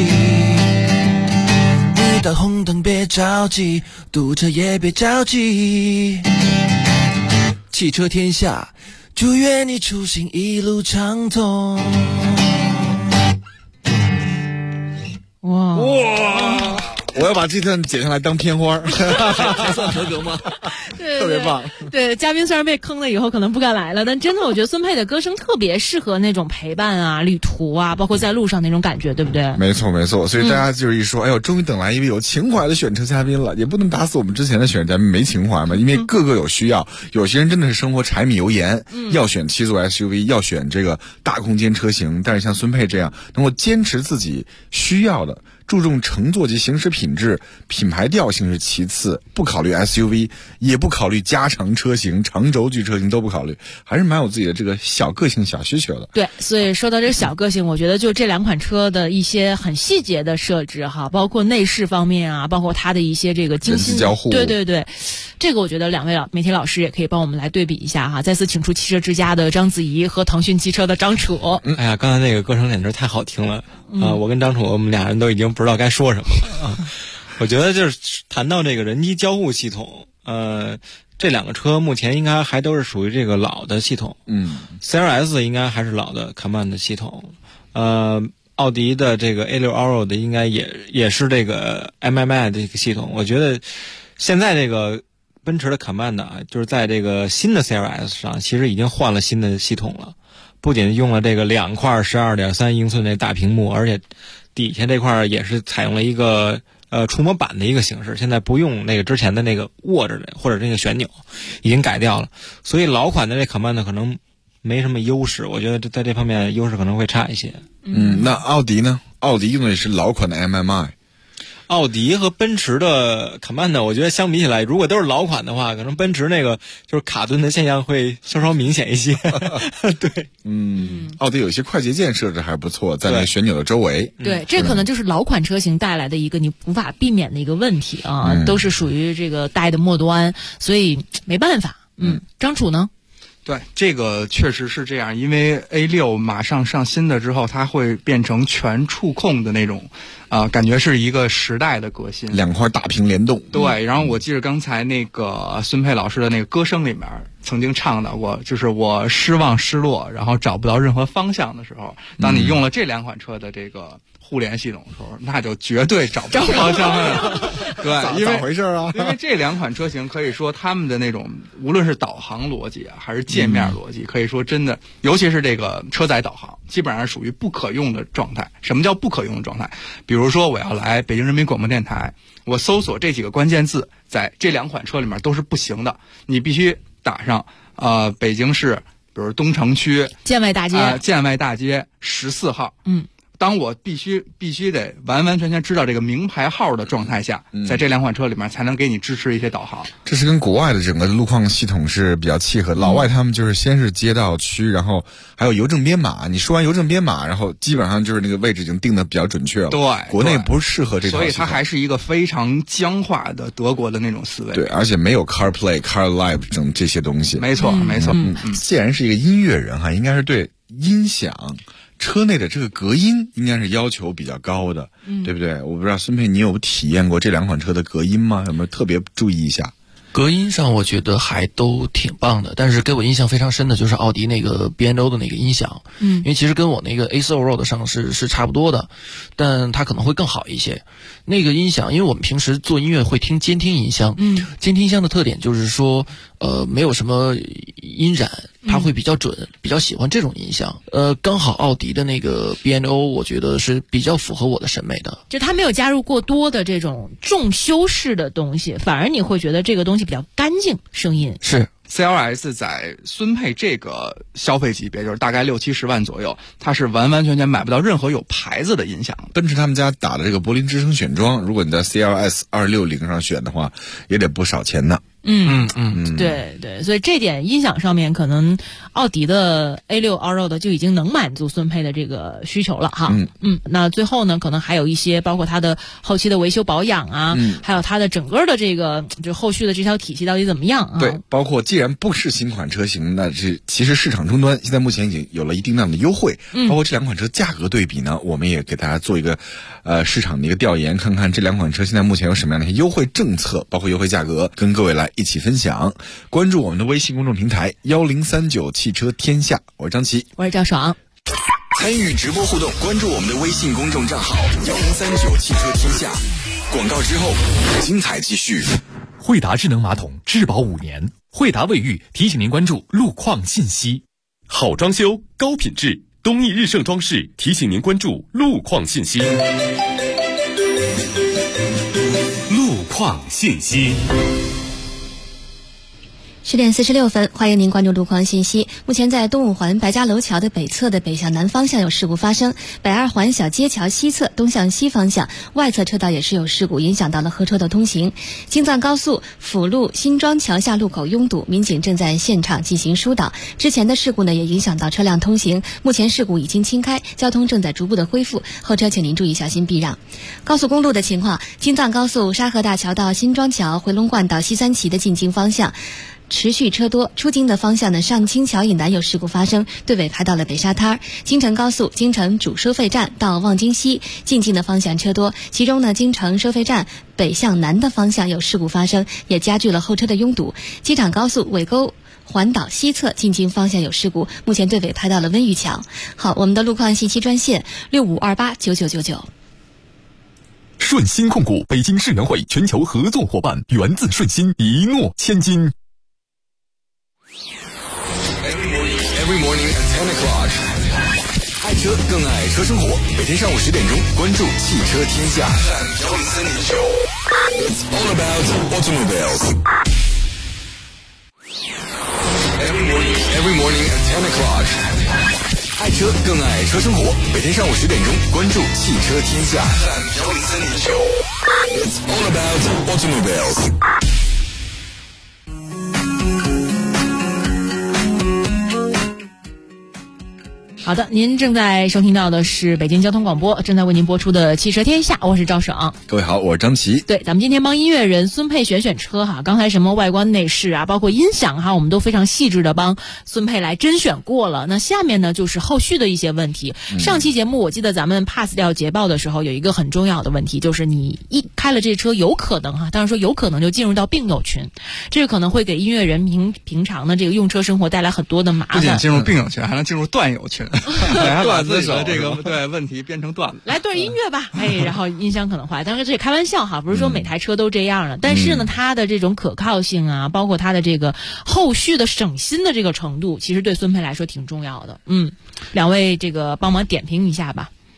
遇到红灯别着急，堵车也别着急，汽车天下祝愿你出行一路畅通。 哇！ 我要把这段剪下来当片花， 还算合格吗？ 对， 特别棒。 对，嘉宾虽然被坑了以后可能不敢来了，但真的我觉得孙沛的歌声特别适合那种陪伴啊、旅途啊，包括在路上那种感觉，对不对？ 没错。所以大家就是一说，哎呦，终于等来一位有情怀的选车嘉宾了，也不能打死我们之前的选车嘉宾没情怀嘛，因为个个有需要。有些人真的是生活柴米油盐，要选7座 SUV， 要选这个大空间车型，但是像孙沛这样能够坚持自己需要的，注重乘坐及行驶品质，品牌调性是其次，不考虑 SUV， 也不考虑加长车型、长轴距车型都不考虑，还是蛮有自己的这个小个性、小需求的。 对，所以说到这个小个性，我觉得就这2款车的一些很细节的设置哈，包括内饰方面啊，包括它的一些这个精心交互， 对，这个我觉得2位媒体老师也可以帮我们来对比一下哈。再次请出汽车之家的章子怡和腾讯汽车的张楚。 哎呀，刚才那个歌声简直太好听了我跟张楚我们俩人都已经不知道该说什么了啊。我觉得就是谈到这个人机交互系统，这2个车目前应该还都是属于这个老的系统。CLS 应该还是老的 Command 的系统，奥迪的这个 A6 Allroad 的应该也是这个 MMI 的这个系统。我觉得现在这个奔驰的 Command 啊，就是在这个新的 CLS 上其实已经换了新的系统了，不仅用了这个2块 12.3 英寸的大屏幕，而且底下这块也是采用了一个触摸板的一个形式，现在不用那个之前的那个握着的或者这个旋钮，已经改掉了。所以老款的这 Command 可能没什么优势，我觉得在这方面优势可能会差一些。 那奥迪呢？奥迪用的也是老款的 MMI。 奥迪和奔驰的 Command 我觉得相比起来，如果都是老款的话，可能奔驰那个就是卡顿的现象会稍稍明显一些。对， 奥迪有一些快捷键设置还不错，在那个旋钮的周围。 对，这可能就是老款车型带来的一个你无法避免的一个问题啊，都是属于这个带的末端，所以没办法。张楚呢？ 对，这个确实是这样，因为 A6 马上上新的之后，它会变成全触控的那种，感觉是一个时代的革新。 2块大屏联动。 对，然后我记得刚才那个孙沛老师的那个歌声里面曾经唱到过，就是我失望失落，然后找不到任何方向的时候，当你用了这2款车的这个互联系统的时候，那就绝对找不到方向了。对，因为咋回事啊？ 因为这2款车型可以说他们的那种，无论是导航逻辑啊，还是界面逻辑，可以说真的，尤其是这个车载导航，基本上属于不可用的状态。什么叫不可用的状态？比如说我要来北京人民广播电台，我搜索这几个关键字，在这2款车里面都是不行的，你必须打上北京市，比如东城区建外大街， 建外大街14号。 当我必须得完完全全知道这个名牌号的状态下，在这两款车里面才能给你支持一些导航。 这是跟国外的整个路况系统是比较契合。老外他们就是先是街道区，然后还有邮政编码，你说完邮政编码，然后基本上就是那个位置已经定的比较准确了。 对， 国内不适合这套系统， 所以它还是一个非常僵化的德国的那种思维。 对，而且没有 CarPlay、CarLive 等这些东西。 没错，没错。 既然是一个音乐人哈，应该是对音响车内的这个隔音应该是要求比较高的，对不对？我不知道孙佩你有体验过这两款车的隔音吗？有没有特别注意一下？ 隔音上我觉得还都挺棒的，但是给我印象非常深的就是奥迪那个 B&O 的那个音响，因为其实跟我那个 A4 Allroad 上是差不多的，但它可能会更好一些。那个音响，因为我们平时做音乐会听监听音箱，监听音箱的特点就是说，没有什么音染，它会比较准，比较喜欢这种音响。刚好奥迪的那个 B&O 我觉得是比较符合我的审美的， 就它没有加入过多的这种重修饰的东西，反而你会觉得这个东西比较干净，声音是。 CLS 在孙配这个消费级别，就是大概60-70万左右，它是完完全全买不到任何有牌子的音响。 奔驰他们家打的这个柏林之声选装，如果你在 CLS 260上选的话，也得不少钱呢。 对对，所以这点音响上面可能奥迪的 A6 Allroad 就已经能满足孙配的这个需求了哈。那最后呢，可能还有一些包括它的后期的维修保养啊，还有它的整个的这个就后续的这条体系到底怎么样啊？ 对，包括既然不是新款车型，那是其实市场终端现在目前已经有了一定量的优惠，包括这两款车价格对比呢，我们也给大家做一个市场的一个调研，看看这两款车现在目前有什么样的一些优惠政策，包括优惠价格，跟各位来一起分享。关注我们的微信公众平台1039汽车天下，我是张琪， 我是赵爽。 参与直播互动，关注我们的微信公众账号1039汽车天下。广告之后，精彩继续。 惠达智能马桶质保5年，惠达卫浴提醒您关注路况信息。 好装修，高品质，东义日盛装饰提醒您关注路况信息。路况信息。 10点46分，欢迎您关注路况信息。目前在东五环白家楼桥的北侧的北向南方向有事故发生，北二环小街桥西侧东向西方向外侧车道也是有事故，影响到了合车的通行。京藏高速辅路新庄桥下路口拥堵，民警正在现场进行疏导。之前的事故呢也影响到车辆通行，目前事故已经清开，交通正在逐步的恢复，后车请您注意小心避让。高速公路的情况，京藏高速沙河大桥到新庄桥回龙观到西三旗的进京方向持续车多，出京的方向呢，上清桥以南有事故发生，队尾排到了北沙滩。京承高速京承主收费站到望京西进京的方向车多，其中呢，京承收费站北向南的方向有事故发生，也加剧了后车的拥堵。机场高速尾沟环岛西侧进京方向有事故，目前队尾排到了温榆桥。好，我们的路况信息专线65289999。 顺鑫控股北京世园会全球合作伙伴，源自顺鑫，一诺千金。 Every morning at 10 o'clock. 爱车更爱车生活，每天上午10点钟，关注汽车天下。It's all about automobiles. Every morning at 10 o'clock. 爱车更爱车生活，每天上午10点钟，关注汽车天下。It's all about automobiles. 好的，您正在收听到的是北京交通广播正在为您播出的汽车天下，我是赵爽。 各位好，我是张琪。 对，咱们今天帮音乐人孙配选车哈，刚才什么外观内饰啊，包括音响哈，我们都非常细致的帮孙配来甄选过了。那下面呢就是后续的一些问题。上期节目我记得咱们 pass 掉捷豹的时候，有一个很重要的问题，就是你一开了这车有可能哈，当然说有可能就进入到病友群，这个可能会给音乐人平常的这个用车生活带来很多的麻烦。 不仅进入病友群，还能进入段友群。还把自己的这个对问题变成段子， 来段音乐吧，然后音箱可能坏，当然这也开玩笑哈，不是说每台车都这样的，但是呢，它的这种可靠性啊，包括它的这个后续的省心的这个程度，其实对孙配来说挺重要的。两位这个帮忙点评一下吧。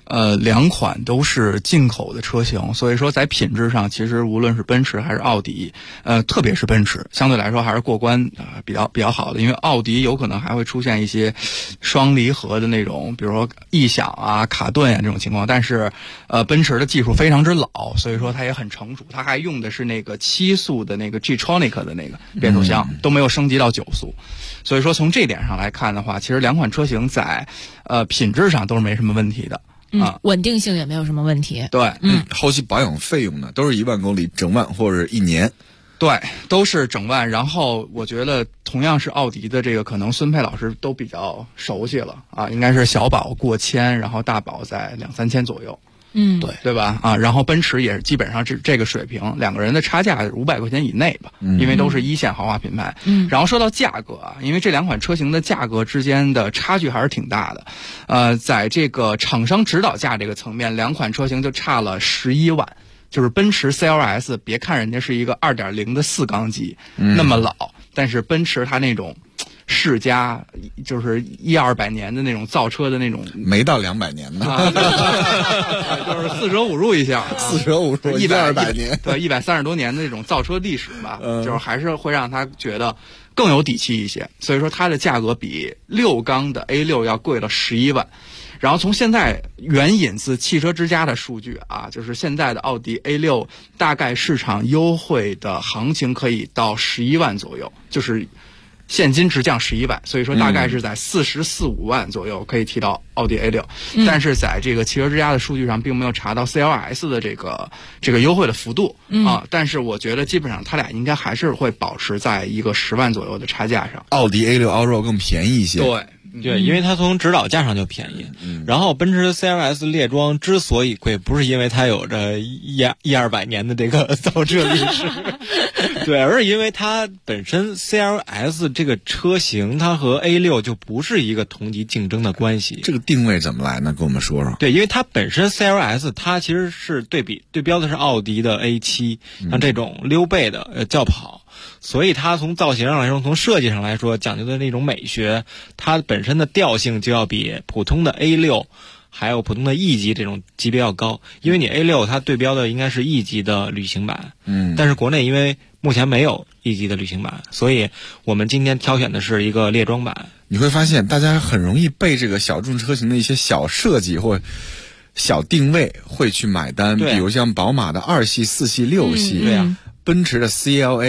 两款都是进口的车型，所以说在品质上，其实无论是奔驰还是奥迪，特别是奔驰，相对来说还是过关比较好的，因为奥迪有可能还会出现一些双离合的那种，比如说异响啊、卡顿啊这种情况，但是奔驰的技术非常之老，所以说它也很成熟，它还用的是那个7速的那个 G-Tronic 的那个变速箱，都没有升级到9速，所以说从这点上来看的话，其实两款车型在品质上都是没什么问题的。 稳定性也没有什么问题。 对， 后期保养费用呢，都是1万公里整万或者1年。 对，都是整万。然后我觉得同样是奥迪的这个，可能孙佩老师都比较熟悉了啊，应该是小保过1000，然后大保在2-3千左右。对吧？啊，然后奔驰也是基本上这个水平，两个人的差价500块钱以内吧，因为都是一线豪华品牌。然后说到价格啊，因为这两款车型的价格之间的差距还是挺大的。在这个厂商指导价这个层面，两款车型就差了11万。就是奔驰 CLS， 别看人家是一个2.0的4缸机，那么老，但是奔驰它那种世家就是100-200年的那种造车的那种， 没到200年呢， 就是四舍五入一下 ，4舍5入100-200年， 对，130多年的那种造车历史吧，就是还是会让他觉得更有底气一些，所以说它的价格比6缸的 A6 要贵了11万。然后从现在援引自汽车之家的数据啊，就是现在的奥迪 A6 大概市场优惠的行情可以到11万左右，就是现金直降11万，所以说大概是在44-45万左右可以提到奥迪 A6，但是在这个汽车之家的数据上并没有查到 CLS 的这个优惠的幅度啊，但是我觉得基本上它俩应该还是会保持在一个10万左右的差价上。 奥迪 A6 Allroad 更便宜一些。 对，因为它从指导价上就便宜。然后奔驰 CLS 列装之所以贵，不是因为它有着100-200年的这个造车历史，对，而是因为它本身 CLS 这个车型，它和 A6 就不是一个同级竞争的关系。 这个定位怎么来呢？跟我们说说。 对，因为它本身 CLS 它其实是对标的是奥迪的 A7，像这种溜背的轿跑。所以它从造型上来说，从设计上来说，讲究的那种美学，它本身的调性就要比普通的 A6 还有普通的 E 级这种级别要高。因为你 A6 它对标的应该是 E 级的旅行版，但是国内因为目前没有 E 级的旅行版，所以我们今天挑选的是一个列装版。 你会发现大家很容易被这个小众车型的一些小设计或小定位会去买单，比如像宝马的2系、4系、6系， 对啊。 奔驰的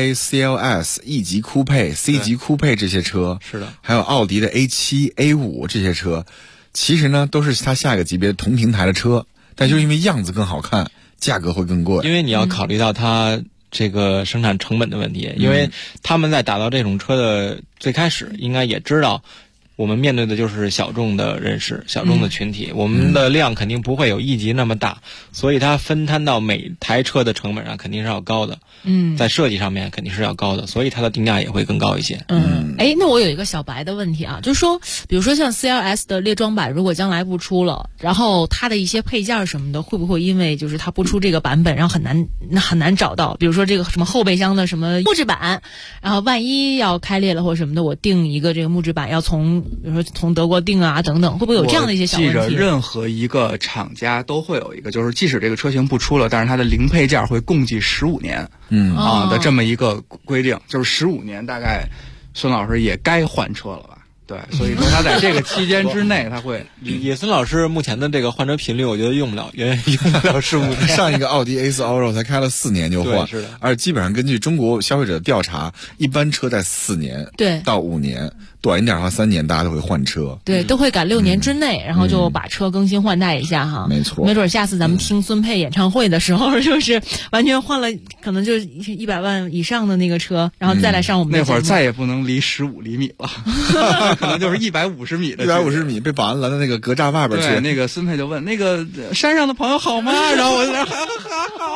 CLA、CLS、E 级酷配、C 级酷配这些车， 是的， 还有奥迪的 A7、A5 这些车，其实呢都是它下一个级别同平台的车，但就是因为样子更好看，价格会更贵。 因为你要考虑到它这个生产成本的问题，因为他们在打造这种车的最开始，应该也知道。我们面对的就是小众的人士、小众的群体，我们的量肯定不会有1级那么大，所以它分摊到每台车的成本上肯定是要高的。在设计上面肯定是要高的，所以它的定价也会更高一些。 那我有一个小白的问题啊，就是说，比如说像 CLS 的列装版，如果将来不出了，然后它的一些配件什么的，会不会因为就是它不出这个版本，然后很难找到？比如说这个什么后备箱的什么木质版，然后万一要开裂了或什么的，我订一个这个木质版要比如说从德国订啊等等，会不会有这样的一些小问题？ 我记着任何一个厂家都会有一个，就是即使这个车型不出了，但是它的零配件会共计15年的这么一个规定，就是15年大概孙老师也该换车了吧？对，所以说他在这个期间之内，他会以孙老师目前的这个换车频率，我觉得用不了，远远用不了15年。 上一个奥迪 A4 Allroad 才开了4年就换， 是的。 而基本上根据中国消费者的调查，一般车在4年到5年，短一点的话3年，大家都会换车。 对，都会赶6年之内，然后就把车更新换代一下哈。 没错， 没准下次咱们听孙佩演唱会的时候，就是完全换了，可能就100万以上的那个车，然后再来上我们的那会儿再也不能离15厘米了。可能就是150米的 ，150米被保安拦到那个格栅外边去。 对，那个孙佩就问那个山上的朋友好吗？然后我就还好。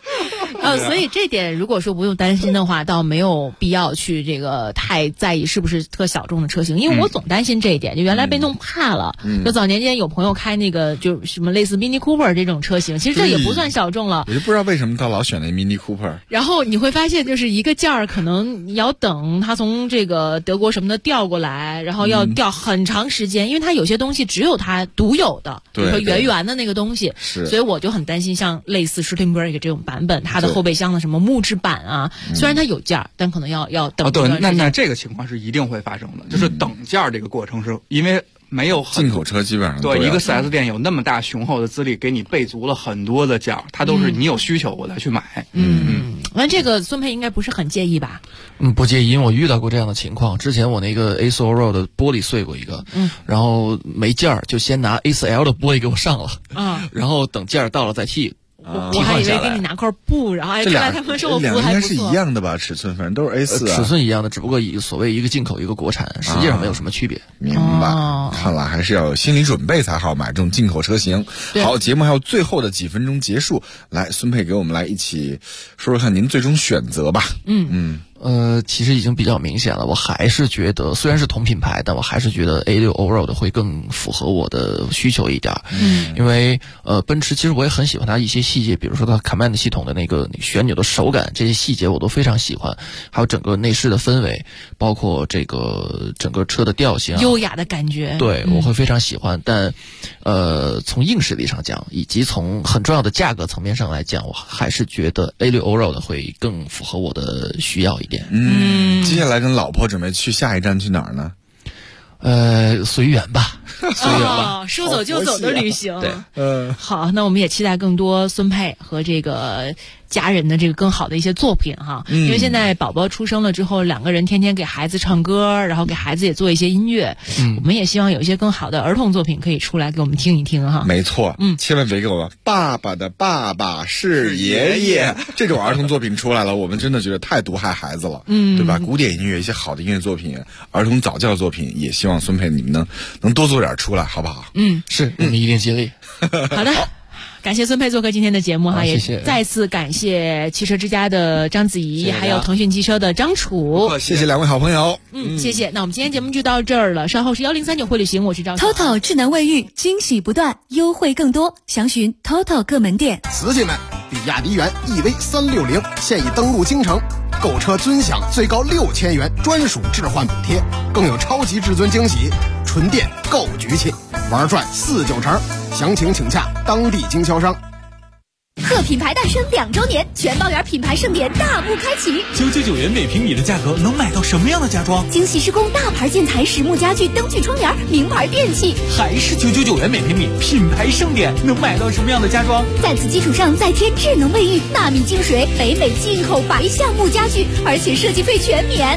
所以这点如果说不用担心的话，倒没有必要去这个太在意是不是特小众的车型，因为我总担心这一点，就原来被弄怕了。就早年间有朋友开那个就什么类似 Mini Cooper 这种车型，其实这也不算小众了。 我就不知道为什么他老选那 Mini Cooper。 然后你会发现，就是一个件儿可能你要等他从这个德国什么的调过来，然后要调很长时间，因为它有些东西只有它独有的，比如说圆圆的那个东西。所以我就很担心，像类似 Sternberg 这种版本，它的后备箱的什么木质版啊，虽然它有件儿，但可能要等。 对，那这个情况是一定会发生的，就是等件儿这个过程是因为没有进口车基本上对一个 4S 店有那么大雄厚的资历，给你备足了很多的件儿，它都是你有需求我再去买。 那这个孙佩应该不是很介意吧？ 不介意，因为我遇到过这样的情况。之前我那个 A4 Allroad 的玻璃碎过一个，然后没件儿，就先拿 A4L 的玻璃给我上了，然后等件儿到了再替。 我还以为给你拿块布，然后看来他们说我服务还不错。 应该是一样的吧？尺寸反正都是 A4 尺寸一样的，只不过所谓一个进口一个国产，实际上没有什么区别。 明白，看来还是要有心理准备才好买这种进口车型。好，节目还有最后的几分钟结束，来，孙佩给我们来一起说说看您最终选择吧。 其实已经比较明显了，我还是觉得虽然是同品牌，但我还是觉得 A6 Allroad 会更符合我的需求一点。因为奔驰其实我也很喜欢它一些细节，比如说它 Command 系统的那个旋钮的手感，这些细节我都非常喜欢，还有整个内饰的氛围，包括这个整个车的调性， 优雅的感觉， 对，我会非常喜欢。但从硬实力上讲，以及从很重要的价格层面上来讲，我还是觉得 A6 Allroad 会更符合我的需要一点。 接下来跟老婆准备去下一站去哪儿呢？ 随缘吧，随缘吧， 说走就走的旅行。 对， 好，那我们也期待更多孙佩和这个家人的这个更好的一些作品哈。因为现在宝宝出生了之后，两个人天天给孩子唱歌，然后给孩子也做一些音乐。我们也希望有一些更好的儿童作品可以出来给我们听一听哈。 没错，千万别给我爸爸的爸爸是爷爷这种儿童作品出来了，我们真的觉得太毒害孩子了，对吧？古典音乐一些好的音乐作品，儿童早教作品，也希望孙佩你们能多做点出来，好不好？ 是，我们一定尽力。 好的。感谢孙佩做客今天的节目哈，也再次感谢汽车之家的章子怡，还有腾讯汽车的张楚， 谢谢两位好朋友。 谢谢。那我们今天节目就到这儿了，稍后是1039会旅行，我是张楚。 TOTO 智能卫浴，惊喜不断，优惠更多，详询 TOTO 各门店。 瓷器们，比亚迪元 EV360现已登陆京城，购车尊享最高6000元专属置换补贴，更有超级至尊惊喜，纯电购局气，玩转49成。详情请洽当地经销商。 贺品牌诞生2周年，全包园品牌盛典大幕开启。 999元每平米的价格能买到什么样的家装？ 精细施工大牌建材、实木家具、灯具窗帘、名牌电器。 还是999元每平米，品牌盛典能买到什么样的家装？ 在此基础上再添智能卫浴、纳米净水、北美进口白橡木家具，而且设计费全免。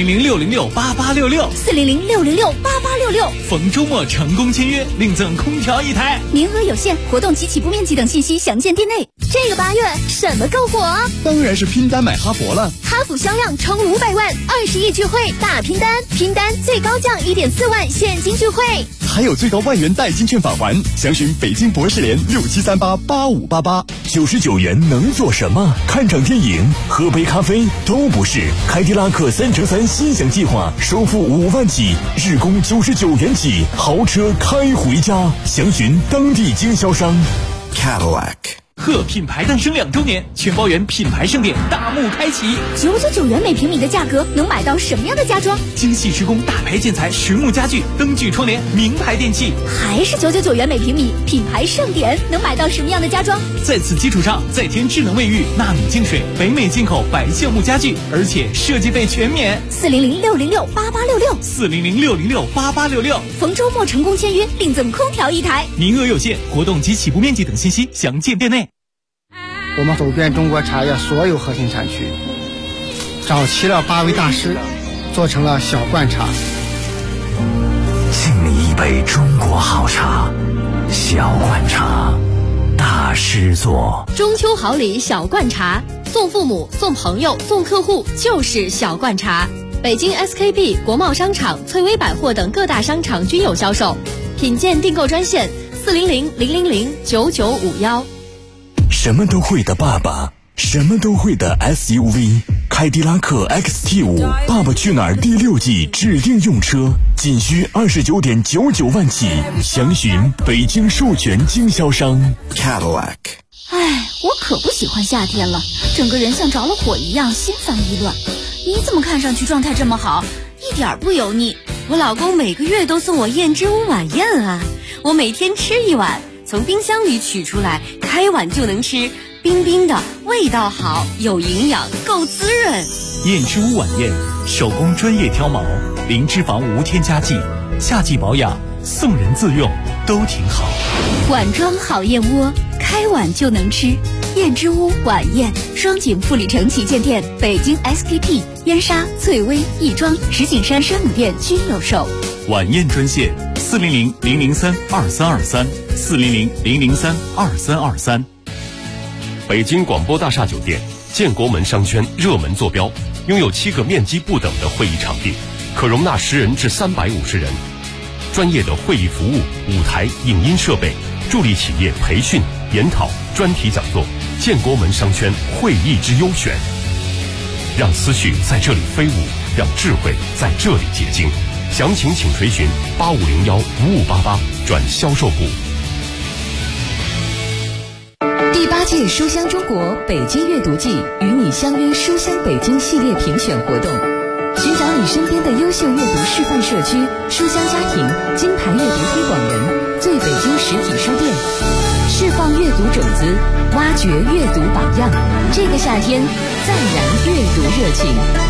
400-606-8866，400-606-8866。逢周末成功签约，另赠空调1台。 名额有限，活动及起步面积等信息详见店内。这个8月什么够火啊？ 当然是拼单买哈弗了。 哈弗销量冲500万，20亿聚会大拼单，拼单最高降1.4万现金聚会， 还有最高万元代金券返还。详询北京博士联67388588。 99元能做什么？看场电影、喝杯咖啡都不是。凯迪拉克3乘3心想计划，首付5万起，日供99元起，豪车开回家。详询当地经销商。 Cadillac。 贺品牌诞生2周年，全包园品牌盛典大幕开启。 999元每平米的价格能买到什么样的家装？ 精细施工大牌建材、实木家具、灯具窗帘、名牌电器。 还是999元每平米，品牌盛典能买到什么样的家装？ 在此基础上再添智能卫浴、纳米净水、北美进口白橡木家具，而且设计费全免。 400-606-8866，400-606-8866。逢周末成功签约，另赠空调1台。 名额有限，活动及起步面积等信息详见店内。 我们走遍中国茶叶所有核心产区，找齐了8位大师，做成了小罐茶。 敬你一杯中国好茶，小罐茶，大师做。 中秋好礼小罐茶，送父母、送朋友、送客户就是小罐茶。北京 SKP、国贸商场、翠微百货等各大商场均有销售。品鉴订购专线：400-000-9951。 什么都会的爸爸， 什么都会的 SUV， 凯迪拉克 XT5 爸爸去哪儿第6季指定用车，仅需29.99万起，详询北京授权经销商 Cadillac。 哎，我可不喜欢夏天了，整个人像着了火一样，心烦意乱。你怎么看上去状态这么好，一点不油腻？ 我老公每个月都送我燕之屋晚宴啊，我每天吃一碗，从冰箱里取出来，开碗就能吃，冰冰的，味道好，有营养，够滋润。 燕之屋晚宴，手工专业挑毛，零脂肪无添加剂，夏季保养，送人自用都挺好。 碗装好燕窝，开碗就能吃。燕之屋晚宴，双井富力城旗舰店、北京 SKP、燕莎、翠微、亦庄、石景山山姆店均有售。 晚宴专线400-003-2323 400-003-2323。 北京广播大厦酒店建国门商圈热门坐标，拥有7个面积不等的会议场地，可容纳10人至350人。专业的会议服务、舞台、影音设备，助力企业培训、研讨、专题讲座。建国门商圈会议之优选，让思绪在这里飞舞，让智慧在这里结晶。详情请垂询8501-5588转销售部。 第8届书香中国北京阅读季与你相约书香北京系列评选活动，寻找你身边的优秀阅读示范社区、书香家庭、金牌阅读推广人、最北京实体书店，释放阅读种子，挖掘阅读榜样。这个夏天，再燃阅读热情。